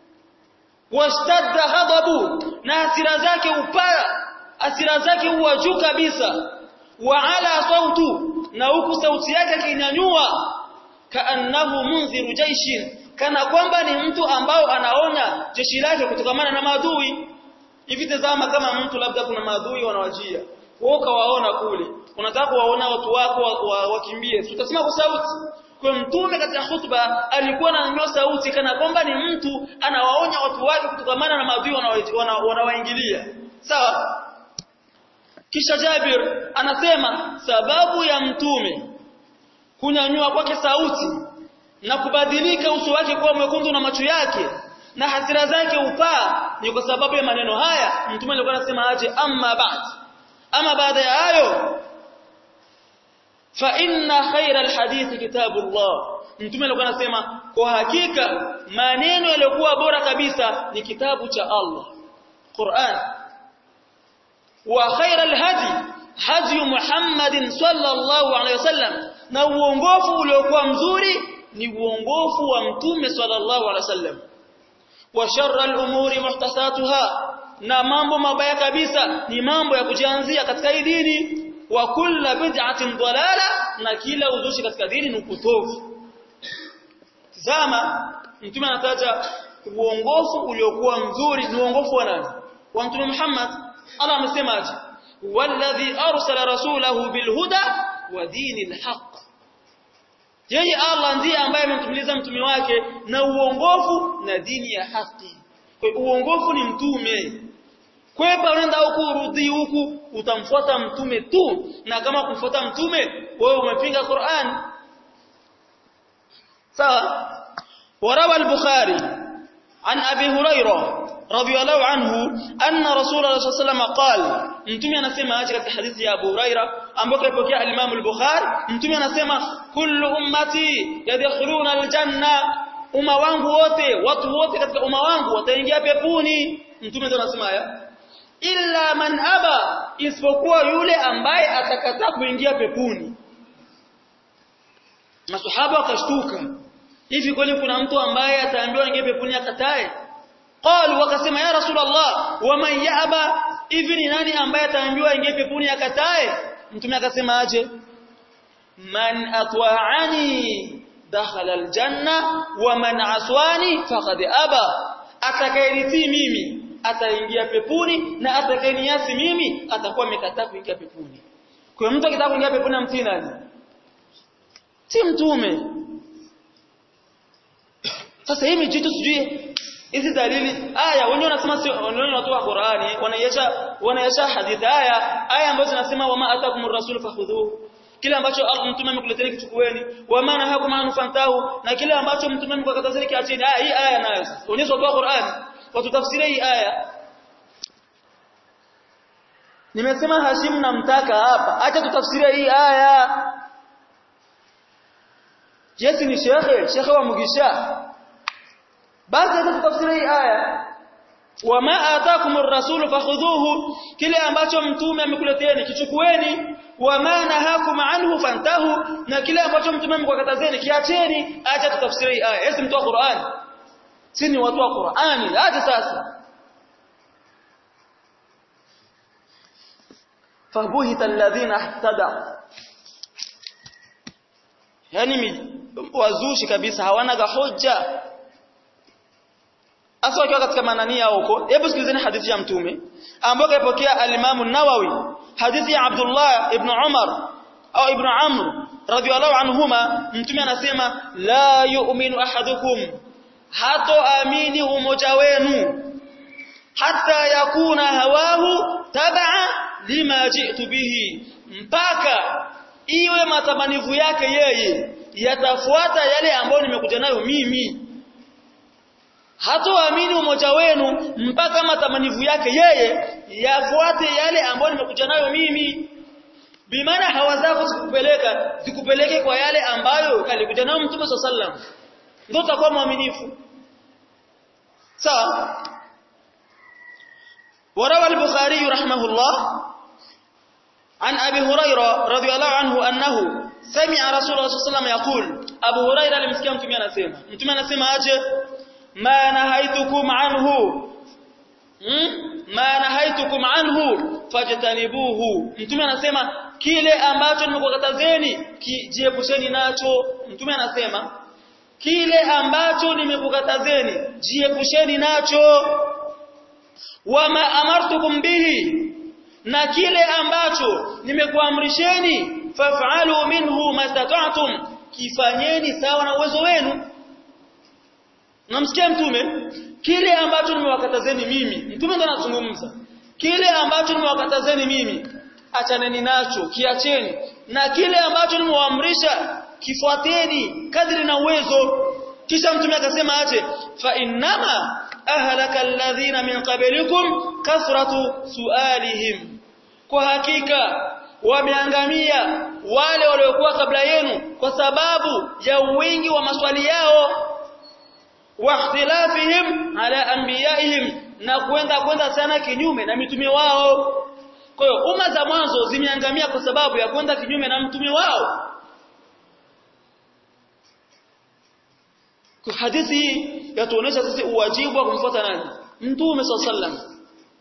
A: washtadda ghadabu, na hasira zake upaya, hasira zake huwa juu kabisa, wa ala sautu, na huku sauti yake kinyanyua, kaannahu munziru jaishin, kana kwamba ni mtu ambao anaonya jeshi lake kutokamana na maadui. Hivi tazama kama mtu labda kuna maadui wanawajia, wewe kawaona kule, unataka kuwaona watu wako wakimbie, wa, wa utasema kwa sauti. Kwa mtume katika hutuba alikuwa ananyanyua sauti kana kwamba ni mtu anawaonya watu wake kutokamana na maadui wanaowaingilia. Wana, wana sawa? Kisha Jabir anasema sababu ya mtume kunyanyua kwake sauti na kubadilika uso wake kuwa mwekundu na macho yake na hasira zake upaa ni kwa sababu ya maneno haya. Mtume alikuwa anasema aje, amma ba'd, ama baada ya hayo, fa inna khayra alhadith kitabullah. Mtume alikuwa anasema kwa hakika maneno yaliokuwa bora kabisa ni kitabu cha Allah, Qur'an. Wa khayra alhadi hadi Muhammadin sallallahu alayhi wasallam, na uongofu uliokuwa mzuri ni uongofu wa Mtume sallallahu alayhi wasallam. Wa sharra al-umuri muhtasatuha, na mambo mabaya kabisa ni mambo ya kujianzia katika hii dini. Wa kullu bid'atin dalala, na kila uzushi katika dini ni upotovu. Tazama, Mtume anataja uongofu uliokuwa mzuri ni uongofu wa nani? Wa Mtume Muhammad. Allah amesema aje? Walladhi arsala rasulahu bilhuda wa dinil haqq. Yeye Allah ndiye ambaye amemtumiliza mtume wake na uongofu na dini ya haki. Kwa uongofu ni mtume. Kwa hiyo unaenda huku urudi huku utamfuata mtume tu, na kama kumfuata mtume wewe umepinga Qur'an. Sawa? Warawa al-Bukhari an Abi Hurairah radhiyallahu anhu anna Rasulullah sallallahu alayhi wasallam qala, mtume anasema aje katika hadithi ya Abu Hurairah ambayo ilipokea al-Imam al-Bukhari, mtume anasema kullu ummati yadkhuluna al-janna, umma wangu wote, watu wote katika umma wangu wataingia peponi. Mtume ndo anasema haya, illa man aba, isipokuwa yule ambaye atakataa kuingia peponi. Masahaba wakashtuka, hivi kweli kuna mtu ambaye ataambiwa aingie peponi akatae? Qalu, wakasema ya Rasulullah, wa man ya'ba, hivi ni nani ambaye ataambiwa aingie peponi akatae? Mtume akasema aje, man atwa'ani dakhala aljanna wa man aswani faqad aba, atakayenitii mimi ataingia peponi na atakayeniasi mimi atakuwa amekataa kuingia peponi. Kwa hiyo mtu akitaka kuingia peponi amtii nani? Si mtume. Sasa hivi jitu sijui hizi dalili aya wenyewe wanasema, si wenyewe wanatoa Qur'ani, wanaiacha wanaiacha hadithi aya aya ambazo zinasema wama atakumur rasul fakhudhuhu, kile ambacho mtume amekuletea kichukueni, wama nahakum an fantahu, na kile ambacho mtume amekukatazeni kiacheni. Aya hii aya nayo wenyewe wanatoa Qur'ani watutafsiria hii aya. Nimesema Hashim namtaka hapa, acha tutafsiria hii aya. Jesi ni shekhe, shekhe wa Mugisha, basi acha tutafsiria hii aya. Wama atakumur rasulu fakhudhuhu, kile ambacho mtume amekuleteeni kichukueni, wama nahakum anhu fantahu, na kile ambacho mtume amekukatazeni kiacheni. Acha tutafsiria hii aya. Esi mtu wa Qur'ani, si ni watu wa Qur'ani. Acha sasa, fabuhita alladhina ihtada, yani wazushi kabisa, hawana hoja asa wakiwa katika manania huko. Hebu sikilizeni hadithi ya mtume ambayo kaipokea al-Imam an-Nawawi, hadithi ya Abdullah ibn Umar au ibn Amr radhiyallahu anhuma. Mtume anasema la yu'minu ahadukum, hato amini umoja wenu, hatta yakuna hawahu tab'a lima ji'tu bihi, mpaka iwe matamanivu yake yeye yatafuata yale ambayo nimekuja nayo mimi. Hatoamini umoja wenu mpaka matamanivu yake yeye yafuate yale ambayo nimekuja nayo mimi. Bimaana hawa zako zikupeleka zikupeleke kwa yale ambayo alikuja nayo Mtume sallallahu alaihi wasallam, ndio utakuwa muaminifu. Sawa. Warawa al-Bukhari rahimahullah an Abi Hurairah radhiyallahu anhu annahu sami'a Rasulullah sallallahu alaihi wasallam yaqul, Abu Hurairah alimsikia Mtume anasema. Mtume anasema aje, ma nahaitukum anhu hmm? ma nahaitukum anhu fajtanibuhu. Mtume anasema kile ambacho nimekukatazeni jiepusheni nacho. Mtume anasema kile ambacho nimekukatazeni jiepusheni nacho. Wama amartukum bihi, na kile ambacho nimekuamrisheni faf'alu minhu mastata'tum, kifanyeni sawa na uwezo wenu. Namsikia mtume, kile ambacho nimewakatazeni mimi, mtume ndo anazungumza, kile ambacho nimewakatazeni mimi achaneni nacho, kiacheni, na kile ambacho nimewaamrisha kifuateni kadri na uwezo. Kisha mtume akasema aje, fa innama ahlaka alladhina min qablikum kathratu su'alihim, kwa hakika wameangamia wale waliokuwa kabla yenu kwa sababu ya wingi wa maswali yao wa ikhtilafihim ala anbiyaihim na kwenda kwenda sana kinyume na mitume wao. Kwa hiyo umma za mwanzo zimeangamia kwa sababu ya kwenda kinyume na mtume wao. Kwa hadithi hii yatuonesha sisi uwajibu wa kumfuata nani? Mtume sallallahu alaihi wasallam.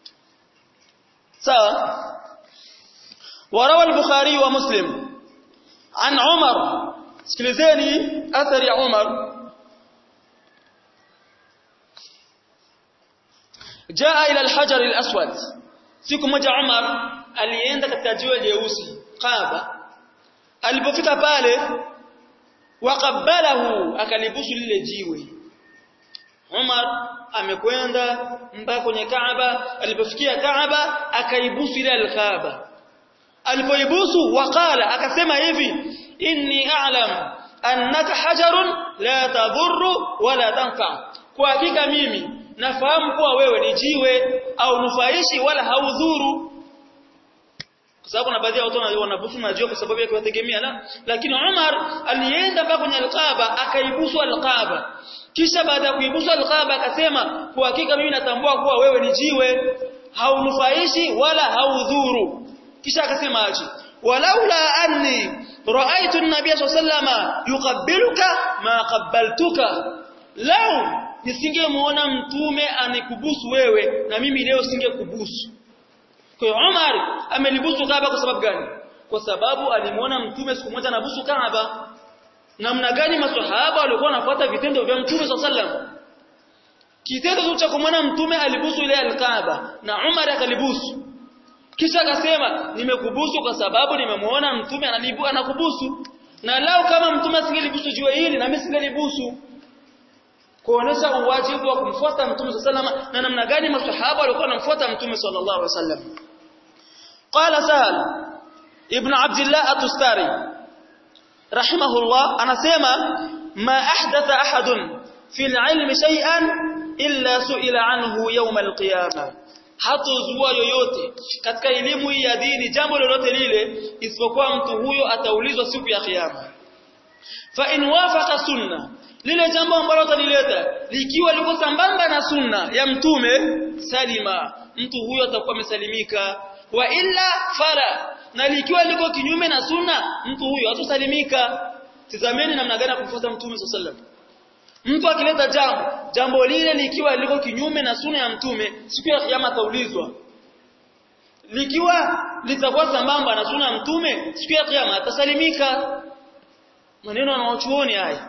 A: Sawa? Warawa al-Bukhari wa Muslim an Umar, sikilizeni athari ya Umar. Jaa ila al-Hajar al-Aswad, siku moja Umar alienda katika jiwe jeusi Kaaba. Alipofika pale waqabbalahu, akalibusu lile jiwe. Umar amekwenda mpaka kwenye Kaaba, alipofikia Kaaba akaibusu ile al-Kaaba. Alipoibusu waqala, akasema hivi, inni a'lam annaka hajarun la tadhurru wala tanfa, kwa hakika mimi nafahamu kuwa wewe ni jiwe au nufaishi wala haudhuru. Kwa sababu na baadhi ya watu wanabusu majiwe kwa sababu ya kuwategemea la, lakini Umar alienda mpaka kwenye al-Kaaba akaibusu al-Kaaba. Kisha baada ya kuibusu al-Kaaba akasema, kwa hakika mimi natambua kuwa wewe ni jiwe, haunufaishi wala haudhuru. Kisha akasema aje, walaula anni ra'aytu an-nabiy sallallahu alayhi wasallam yuqabbiluka ma qabbaltuka, lau nisingemuona mtume anikubusu wewe na mimi leo singekubusu. Kwa hiyo Umar amelibusu Kaaba kwa sababu gani? Kwa sababu alimuona mtume siku moja anabusu Kaaba. Namna gani maswahaba walikuwa wanafuata vitendo vya mtume sallallahu alayhi wasallam. Kitendo cha kumwona mtume alibusu ile al-Kaaba na Umar akalibusu. Kisha akasema, nimekubusu kwa sababu nimemuona mtume analibu anakubusu, na lao kama mtume asingelibusu jiwe hili na mimi singelibusu. Kuonesha uwajibu wa kumfuata mtume sallallahu alayhi wasallam na namna gani maswahaba walikuwa wanamfuata mtume sallallahu alayhi wasallam. Qala Sahal ibn Abdullah at-Tustari rahimahullah, anasema, ma ahdatha ahadun fil ilmi shay'an illa su'ila anhu yawm al-qiyamah, hatozua yoyote katika elimu hii ya dini jambo lolote lile isipokuwa mtu huyo ataulizwa siku ya kiyama. Fa in wafaqa sunna, lile jambo ambalo atalileta likiwa liko sambamba na sunna ya mtume, salima, mtu huyo atakuwa amesalimika. Wa illa fala, na likiwa liko kinyume na sunna, mtu huyo hatosalimika. Tazameni namna gani kumfuata mtume sallallahu alaihi wasallam. Mtu akileta jambo, jambo lile likiwa liko kinyume na sunna ya mtume, siku ya kiyama ataulizwa. Likiwa litakuwa sambamba na sunna ya mtume, siku ya kiyama atasalimika. Maneno yanayochuoni haya.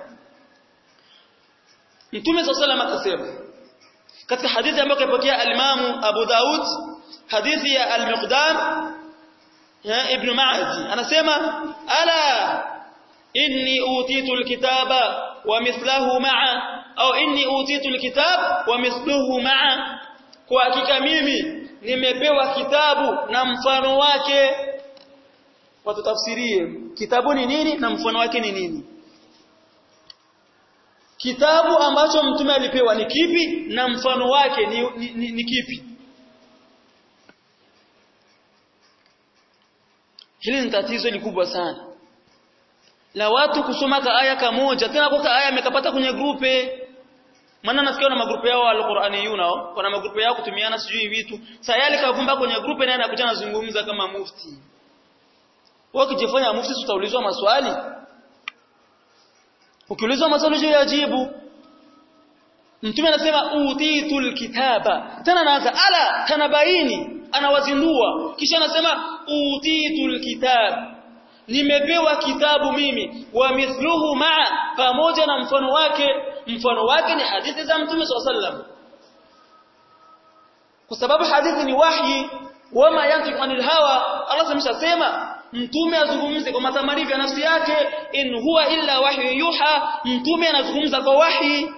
A: Mtume sallallahu alaihi wasallam akasema katika hadithi ambayo kaipokea al-Imam Abu Daud, hadithi ya al-Miqdam ya Ibn Ma'adi, anasema, ala inni utitu al-kitaba wa mithluhu ma'a, au inni utitu al-kitab wa mithluhu ma'a, kwa hakika mimi nimepewa kitabu na mfano wake. Watu tafsirie kitabu ni nini na mfano wake ni nini. Kitabu ambacho mtume alipewa ni kipi na mfano wake ni, ni, ni, ni kipi? Hili ni tatizo likubwa sana la watu kusoma ka aya kamoja, tena kwa aya amekapata kwenye grupe. Maana nasikia na magrupe yao al-Qur'ani yunao, kuna magrupe yao kutumiana sijui vitu. Sasa yale kavumba kwenye grupe naye anakuja anazungumza kama mufti. Wewe ukijifanya mufti utaulizwa maswali. Ukiulizwa maswali je yajibu? Mtume anasema utitul kitaba. Tena anaanza ala tanabaini, anawazindua. Kisha anasema utitul kitab, nimepewa kitabu mimi, wa mithluhu ma'a, pamoja na mfano wake. Mfano wake ni hadithi za Mtume sallallahu alaihi wasallam, kwa sababu hadithi ni wahi. Wama yantiqu anil hawa, Allah ameshasema mtume azungumze kwa matamanio ya nafsi yake, in huwa illa wahyu yuha, mtume anazungumza kwa wahi.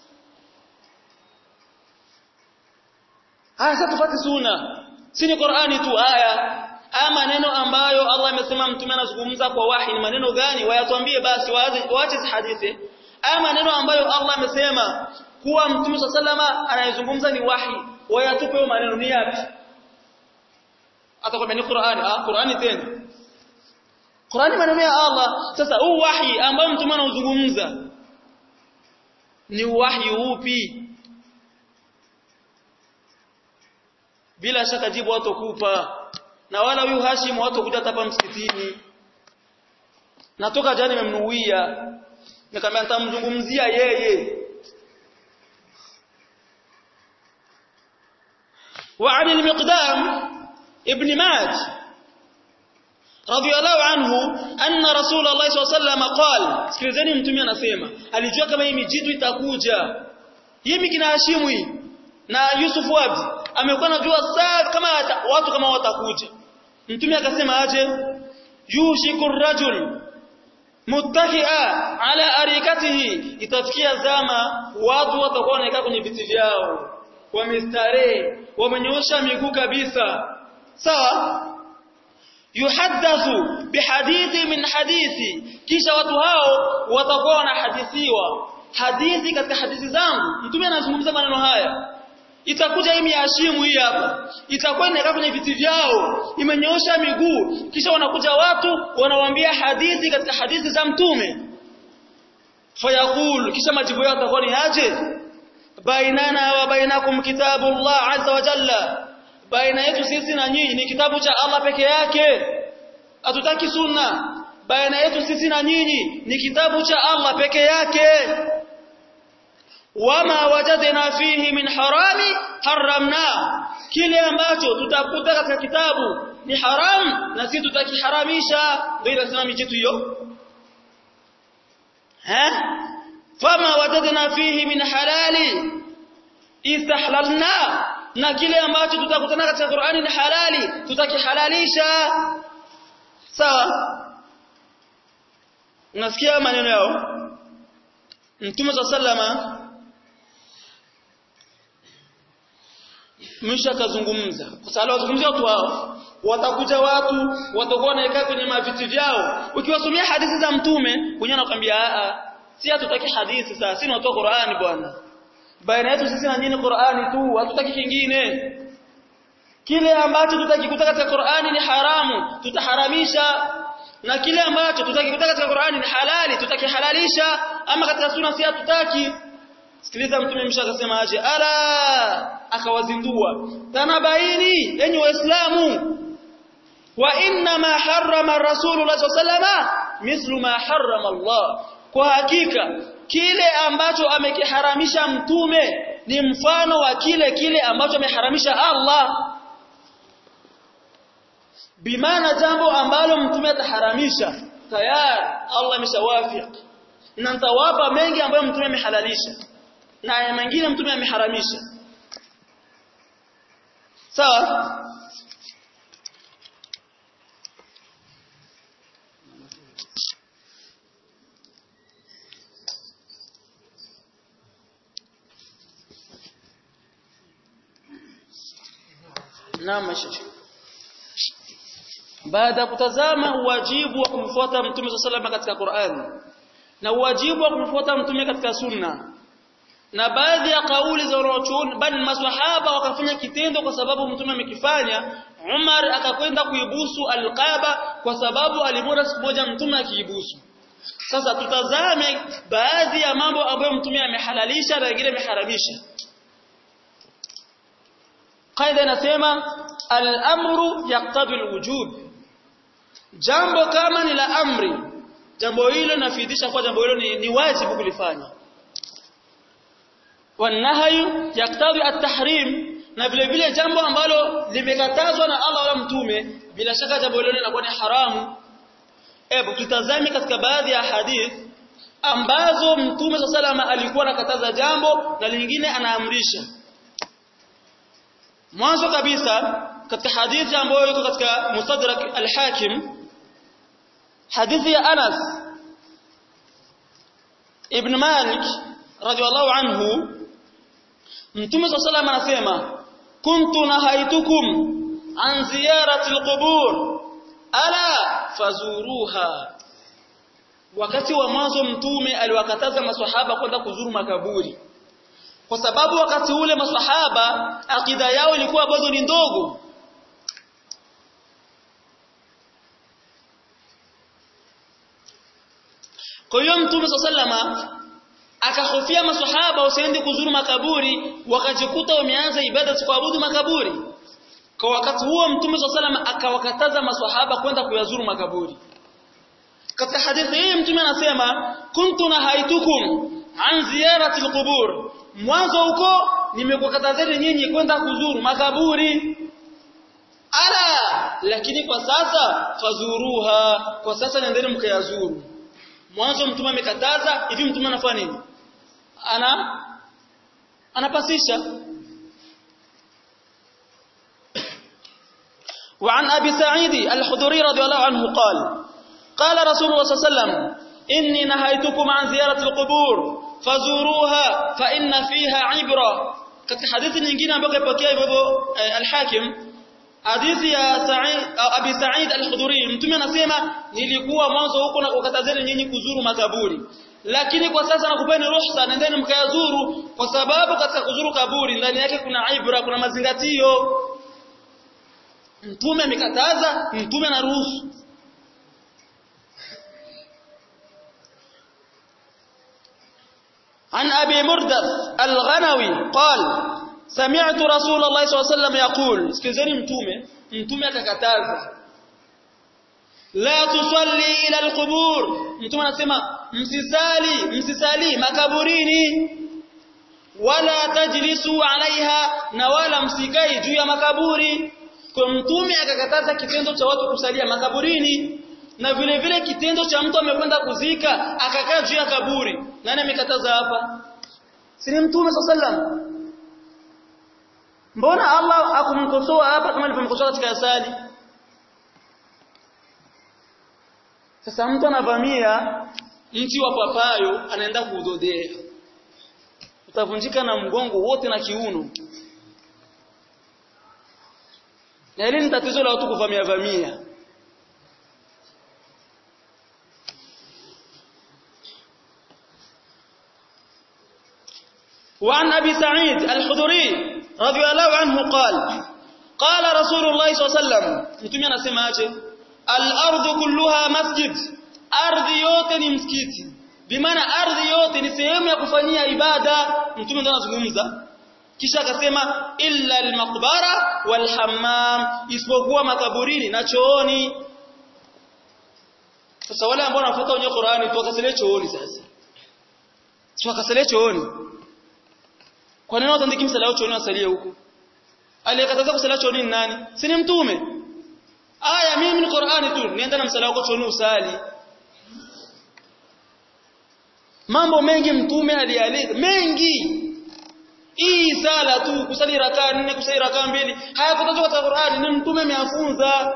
A: Haya, sasa tufuate sunna, si ni Qur'ani tu aya. Ama maneno ambayo Allah amesema mtume anazungumza kwa wahi ni maneno gani? Wayatuambie basi, waache hadithi. Ama maneno ambayo Allah amesema kuwa mtume sallallahu alaihi wasallam anayezungumza ni wahi, wayatupe maneno ni yapi? Atakwambia ni Qur'ani. Ah, Qur'ani tena Qur'ani maneno ya Allah. Sasa huu wahi ambao mtume anauzungumza ni wahi upi? Bila shaka jibu watu kupa. Na wala huyu Hashim watu kuja hapa msikitini. Natoka jana nimemnuia. Nikamwambia nitamzungumzia yeye. وعن المقدام ابن ماج رضي الله عنه أن رسول الله صلى الله عليه وسلم قال sikilizeni mtume anasema alijua kama hii mijitu itakuja hii kina Hashimu hii na Yusuf wapi amekuwa anajua saa kama watu kama watakuja mtume akasema aje yushiku rajul muttaki'a ala arikatihi itafikia zama watu watakuwa wanakaa kwenye viti vyao wamestarehe wamenyoosha miguu kabisa sawa yuhaddathu bihadithi min hadithi kisha watu hao watakuwa wanahadithiwa hadithi katika hadithi zangu mtume anazungumza maneno haya itakuja hii Hashimu hii hapa itakuwa inakaa kwenye viti vyao imenyoosha miguu kisha wanakuja watu wanawaambia hadithi katika hadithi za mtume fayaqul kisha majibu yao yatakuwa ni aje bainana wa bainakum kitabullah azza wa jalla baina yetu sisi na nyinyi ni kitabu cha Allah peke yake hatutaki sunna baina yetu sisi na nyinyi ni kitabu cha Allah peke yake wama wajadna fihi min harami haramna kile ambacho tutakuta katika kitabu ni haram na sisi tutakiharamisha ndio inasema mijitu hiyo eh fama wajadna fihi min halali istahlalna na kile ambacho tutakutana katika Qur'ani ni halali tutakihalalisha sawa unasikia maneno yao Mtume sallama mwisho akazungumza kwa sababu wazungumzia watu wao watakuja watu watakuwa wanakaa kwenye maviti vyao ukiwasomea hadithi za mtume wenyewe anakuambia a si hatutaki hadithi sasa sisi tunatoa Qur'ani bwana baina yetu sisi na nyinyi Qur'ani tu hatutaki kingine kile ambacho tutakikuta katika Qur'ani ni haramu tutaharamisha na kile ambacho tutakikuta katika Qur'ani ni halali tutakihalalisha ama katika sunna si hatutaki sikiliza mtume msha akasema aje ala akawazindua tanabaini enyi waislamu wa inna ma harrama rasulullah sallallahu mithlu ma harrama Allah kwa hakika kile ambacho amekiharamisha mtume ni mfano wa kile kile ambacho ameharamisha Allah bimaana jambo ambalo mtume ataharamisha tayari Allah ameshawafiq na nitawapa mengi ambayo mtume amehalalisha na mengine mtume ameharamisha sawa Naam shekhi baada kutazama uwajibu wa kumfuata mtume sallallahu katika Qur'an na uwajibu wa kumfuata mtume katika sunna na baadhi ya kauli za wanachuoni bali maswahaba wakafanya kitendo kwa sababu mtume amekifanya Umar akakwenda kuibusu alqaba kwa sababu alimwona siku moja mtume akiibusu sasa tutazame baadhi ya mambo ambayo mtume amehalalisha na wengine ameharamisha kaida inasema al-amru yaqtadi al-wujub jambo kama ni la amri jambo hilo linafidisha kwa jambo hilo ni, ni wajibu kulifanya wanahyu yaqtadi at-tahrim na vile vile jambo ambalo limekatazwa na Allah wala mtume bila shaka jambo hilo linakuwa ni haramu hebu tutazame katika baadhi ya hadith ambazo mtume sallallahu alikuwa anakataza jambo na lingine anaamrisha mwanzo kabisa katika hadithi ambayo iko katika Mustadrak al-Hakim hadithi ya Anas ibn Malik radiyallahu anhu Mtume sallallahu anasema kuntu nahaitukum an ziyarati al-qubur ala fazuruha wakati wa mwanzo mtume aliwakataza maswahaba kwenda kuzuru makaburi kwa sababu wakati ule maswahaba akida yao ilikuwa bado ni ndogo Kwa hiyo Mtume sallama akahofia maswahaba wasiende kuzuru makaburi wakajikuta wameanza ibada za kuabudu makaburi. Kwa wakati huo Mtume sallama akawakataza maswahaba kwenda kuyazuru makaburi. Katika hadithi hii Mtume anasema kuntu nahaitukum an ziyarati alqubur, mwanzo huko nimekukatazeni nyinyi kwenda kuzuru makaburi. Ala, lakini kwa sasa fazuruha, kwa sasa nendeni mkayazuru. Mwanzo Mtume amekataza, hivi Mtume anafanya nini? Ana anapasisha. وعن أبي سعيد الخدري رضي الله عنه قال قال رسول الله صلى الله عليه وسلم إني نهيتكم عن زيارة القبور فزوروها فإن فيها عبرة. katika hadithi nyingine ambayo ipokea hivyo al-Hakim, hadithi ya Sa'id Abi Sa'id al-Khudri, Mtume anasema nilikuwa mwanzo huko na kukatazeni nyinyi kuzuru makaburi, lakini kwa sasa nakupeni ruhusa, nendeni mkayazuru, kwa sababu katika kuzuru kaburi ndani yake kuna ibra, kuna mazingatio. Mtume amekataza, Mtume anaruhusu. عن أبي مردف الغنوي قال سمعت رسول الله صلى الله عليه وسلم يقول سكزني متومه متومه akakataza la tusalli ila alqubur. Mtume anasema msisali msisali makaburini, wala tajlisu alaiha, na wala msikai juu ya makaburi. Kwa Mtume akakataza kitendo cha watu kusalia makaburini, na vile vile kitendo cha mtu amekwenda kuzika akakaa juu ya kaburi. Nani amekataza hapa? Si ni Mtume sallam? Mbona Allah akumkosoa hapa kama alivyomkosoa katika asali? Sasa mtu anavamia mti wa papayo anaenda kuudodea, utavunjika na mgongo wote na kiuno. Na hili ni tatizo la watu kuvamia vamia. وعن أبي سعيد الخدري رضي الله عنه قال قال رسول الله صلى الله عليه وسلم Mtume anasemaje? Al-ardu kulluha masjid, ardhi yote ni msikiti. Bimaana ardhi yote ni sehemu ya kufanyia ibada. Mtume ndo anazungumza, kisha akasema illa al-maqbara wal hammam, isipokuwa makaburini na chooni. Sasa wale ambao wanafuata kwenye Qur'ani tu wakasele chooni, sasa sio wakasele chooni. Kwa nini watandiki msala chooni wasalie huko? Aliyekataza kusala chooni ni nani? Si ni Mtume? Aya mimi ni Qur'ani tu, nienda na msala wako chooni usali. Mambo mengi Mtume alialika, mengi. Hii sala tu kusali rakaa nne, kusali rakaa mbili, hayakutajwa katika Qur'ani, ni Mtume ameafunza.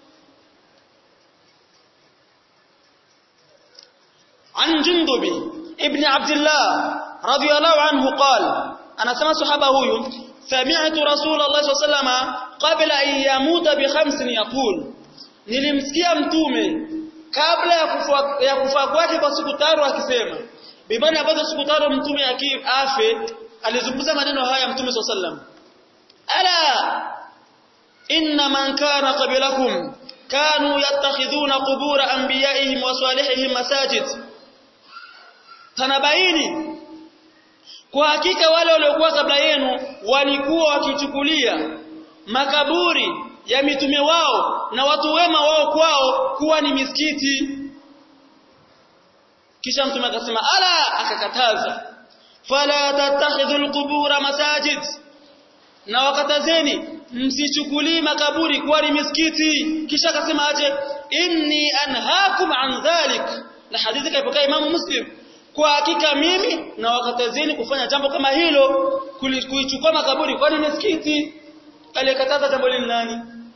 A: عن جندب ابن عبد الله رضي الله عنه قال أنا سمع صحابه huyu سمعت رسول الله صلى الله عليه وسلم قبل أن يموت بخمس يقول, nilimsikia Mtume kabla ya kufa ya kufa kwake kwa siku tano akisema. Bimana baada siku tano Mtume afe alizungumza maneno haya Mtume صلى الله عليه وسلم, ala inna man kana qablakum kanu yattakhidhuna qubur anbiya'ihim wa salihihim masajid. Tanabaini, kwa hakika wale waliokuwa kabla yenu walikuwa wakichukulia makaburi ya mitume wao na watu wema wao kwao kuwa ni misikiti. Kisha Mtume akasema ala, akakataza fala tattakhidhul qubura masajid, na wakatazeni msichukulie makaburi kuwa ni misikiti. Kisha akasema aje, inni anhaakum an dhalik, na hadithi kaipokea Imam Muslim, kwa hakika mimi na wakatazeni kufanya jambo kama hilo, kuichukua makaburi kwa ni misikiti. Aliyekataza jambo hili nani?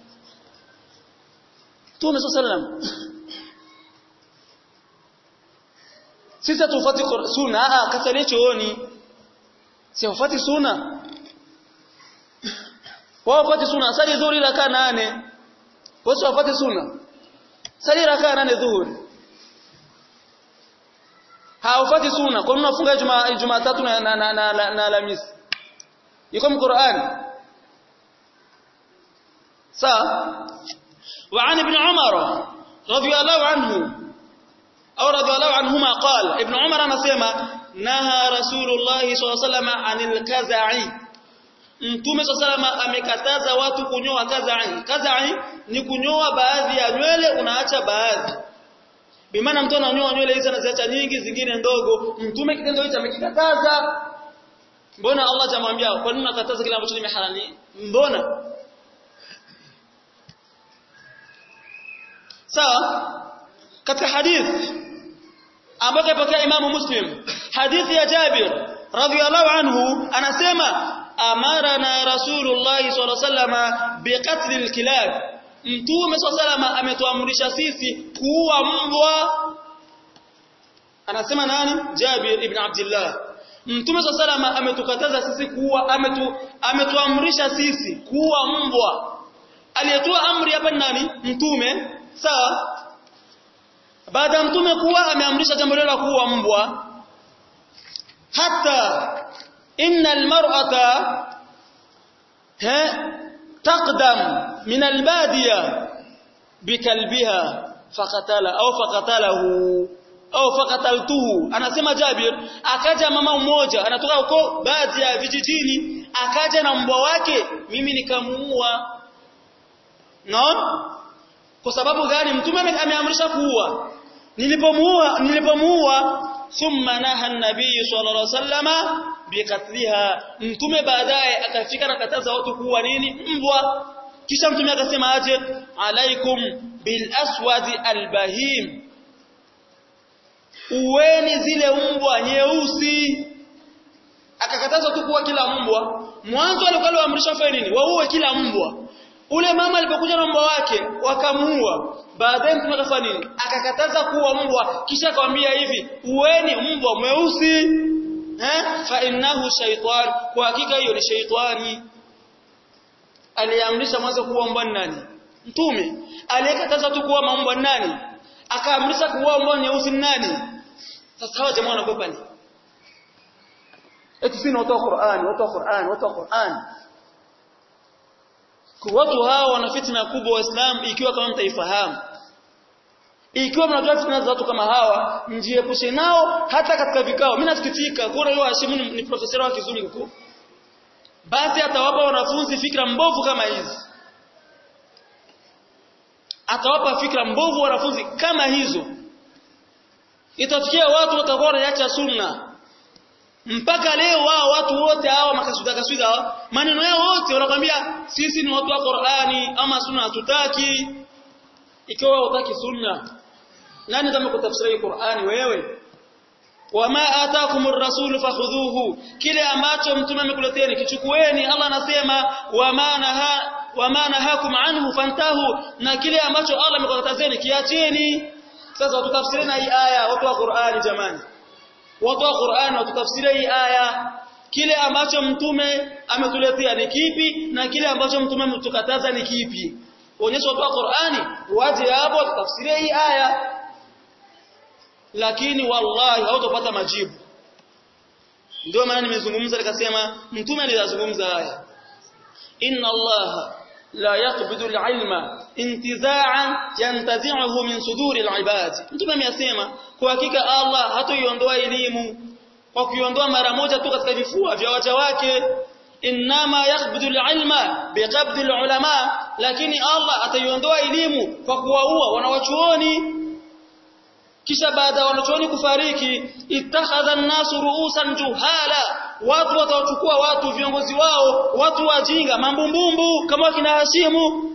A: Mtume sallam. Sisi tufuati sunna, ah kasale chooni. Si ufuati sunna. Wao fuati sunna, sali dhuhuri rakaa nane. Wao wafuati sunna. Sali rakaa nane dhuhuri. Haufuati sunna. Kwa nini unafunga Ijumaa Jumatatu na na na, na, na, na Alhamisi? Iko mu Qur'an. Sa wa an ibn Umar radiyallahu anhu au radhiallahu anhuma qala ibn Umar anasema naha Rasulullah sallallahu alaihi wasallam anil kaza'i Mtume sallallahu alaihi amekataza watu kunyoa kaza'i kaza'i ni kunyoa baadhi ya nywele unaacha baadhi bimaana mtu ananyoa nywele hizo anaziacha nyingi zingine ndogo Mtume kitendo hicho amekikataza mbona Allah jamwambia kwa nini unakataza kile ambacho ni halali mbona sawa katika hadith ambayo ipokea Imam Muslim hadithi ya Jabir radhiyallahu anhu anasema amarana Rasulullah sallallahu alaihi wasallam biqatl alkilab Mtume sallallahu alaihi wasallam ametuamrisha sisi kuua mbwa anasema nani Jabir ibn Abdullah Mtume sallallahu alaihi wasallam ametukataza sisi kuua ametu ametuamrisha sisi kuua mbwa aliyetoa amri hapa nani Mtume sawa baada Mtume kuwa ameamrisha jambo la kuua mbwa hata inna almar'ata ha taqdam min albadiya bikalbiha faqatala au faqatalahu au faqataltuhu anasema Jabir akaja mama mmoja anatoka huko baadhi ya vijijini akaja na mbwa wake mimi nikamuua naona kwa sababu gani Mtume ameamrisha kuua nilipomuua nilipomuua thumma naha an-nabiy sallallahu alaihi wasallama biqatliha Mtume baadaye akafika na kataza watu kuua nini mbwa kisha Mtume akasema aje alaikum bil aswadi albahim uweni zile mbwa nyeusi akakataza tu kuua kila mbwa mwanzo alikuwa aliamrisha fanya nini waue kila mbwa ule mama alipokuja na mbwa wake wakamuua baadaye Mtume akafanya nini akakataza kuua mbwa kisha akamwambia hivi uweni mbwa mweusi eh fa innahu shaytan kwa hakika hiyo ni shaytani aliamrisha mwanzo kuua mbwa nani Mtume aliyekataza tu kuua mbwa nani akaamrisha kuua mbwa nyeusi nani sasa hawa jamaa wanakopa ni eti sina watu wa Qur'an watu wa Qur'an watu wa Qur'an watu hao wana fitna kubwa waislamu ikiwa kama mtaifahamu ikiwa mnajua fitna za watu kama hawa mjiepushe nao hata katika vikao mimi nasikitika kuona yule Hashimu ni profesa wa kizungu ku basi atawapa wanafunzi fikra mbovu kama hizi atawapa fikra mbovu wanafunzi kama hizo itafikia watu watakuwa wanaacha sunna mpaka leo wao watu wote hawa makasuda kasuda maneno yao wote wanakuambia sisi ni watu wa Qur'ani ama sunna hatutaki ikiwa hutaki sunna nani kama kutafsiri Qur'ani wewe wama ataakumur rasul fakhudhuhu kile ambacho mtume amekuletea kichukueni Allah anasema wama naha wama nahakum anhu fantahu na kile ambacho Allah amekukatazeni kiacheni sasa tutafsirina hii aya watu wa Qur'ani jamani watu wa Qur'ani watutafsiria hii aya kile ambacho mtume ametuletea ni kipi na kile ambacho mtume ametukataza ni kipi onyesha watu wa Qur'ani waje hapo tutafsiria hii aya lakini wallahi hautapata majibu ndio maana nimezungumza nikasema mtume alizungumza haya inna allaha la yaqbidu al-ilma intiza'an yantazi'uhu min suduri al-ibad mtume amesema kwa hakika Allah hatoiondoa elimu kwa kuiondoa mara moja tu katika vifua vya waja wake inma yaqbidu al-ilma biqabdi al-ulama lakini Allah ataiondoa elimu kwa kuwaua wanawachuoni kisha baada ya wanachuoni kufariki ittakhadha an-nasu ru'usan juhala watu watachukua watu viongozi wao watu wajinga mambumbumbu kama kina Hashimu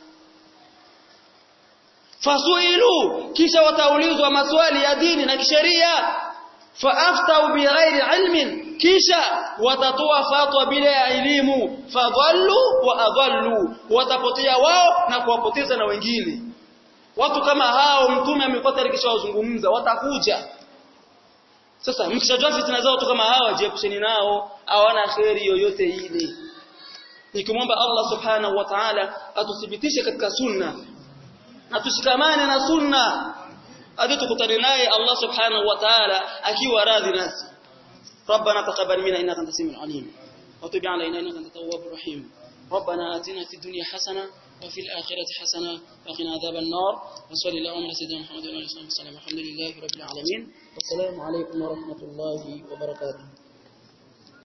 A: fasuilu kisha wataulizwa maswali ya dini na kisheria faaftau bighairi ilmin kisha watatoa fatwa bila ya elimu fadhallu wa adhallu watapotea wao na kuwapoteza na wengine watu kama hao mtume amekuwa tayari wazungumza watakuja sasa mkishajua fitna zao watu kama hawa jiepusheni nao hawana khairi yoyote ile nikimwomba Allah subhanahu wa ta'ala atuthibitishe katika sunna na tushikamane na sunna hadi tukutane naye Allah subhanahu wa ta'ala akiwa radhi nasi ربنا تقبل منا انك انت السميع العليم وتب علينا انك انت التواب الرحيم ربنا آتنا في الدنيا حسنة وفي الآخرة حسنة وقنا عذاب النار وصلى الله على سيدنا محمد وعلى آله وصحبه وسلم الحمد لله رب العالمين والسلام عليكم ورحمة الله وبركاته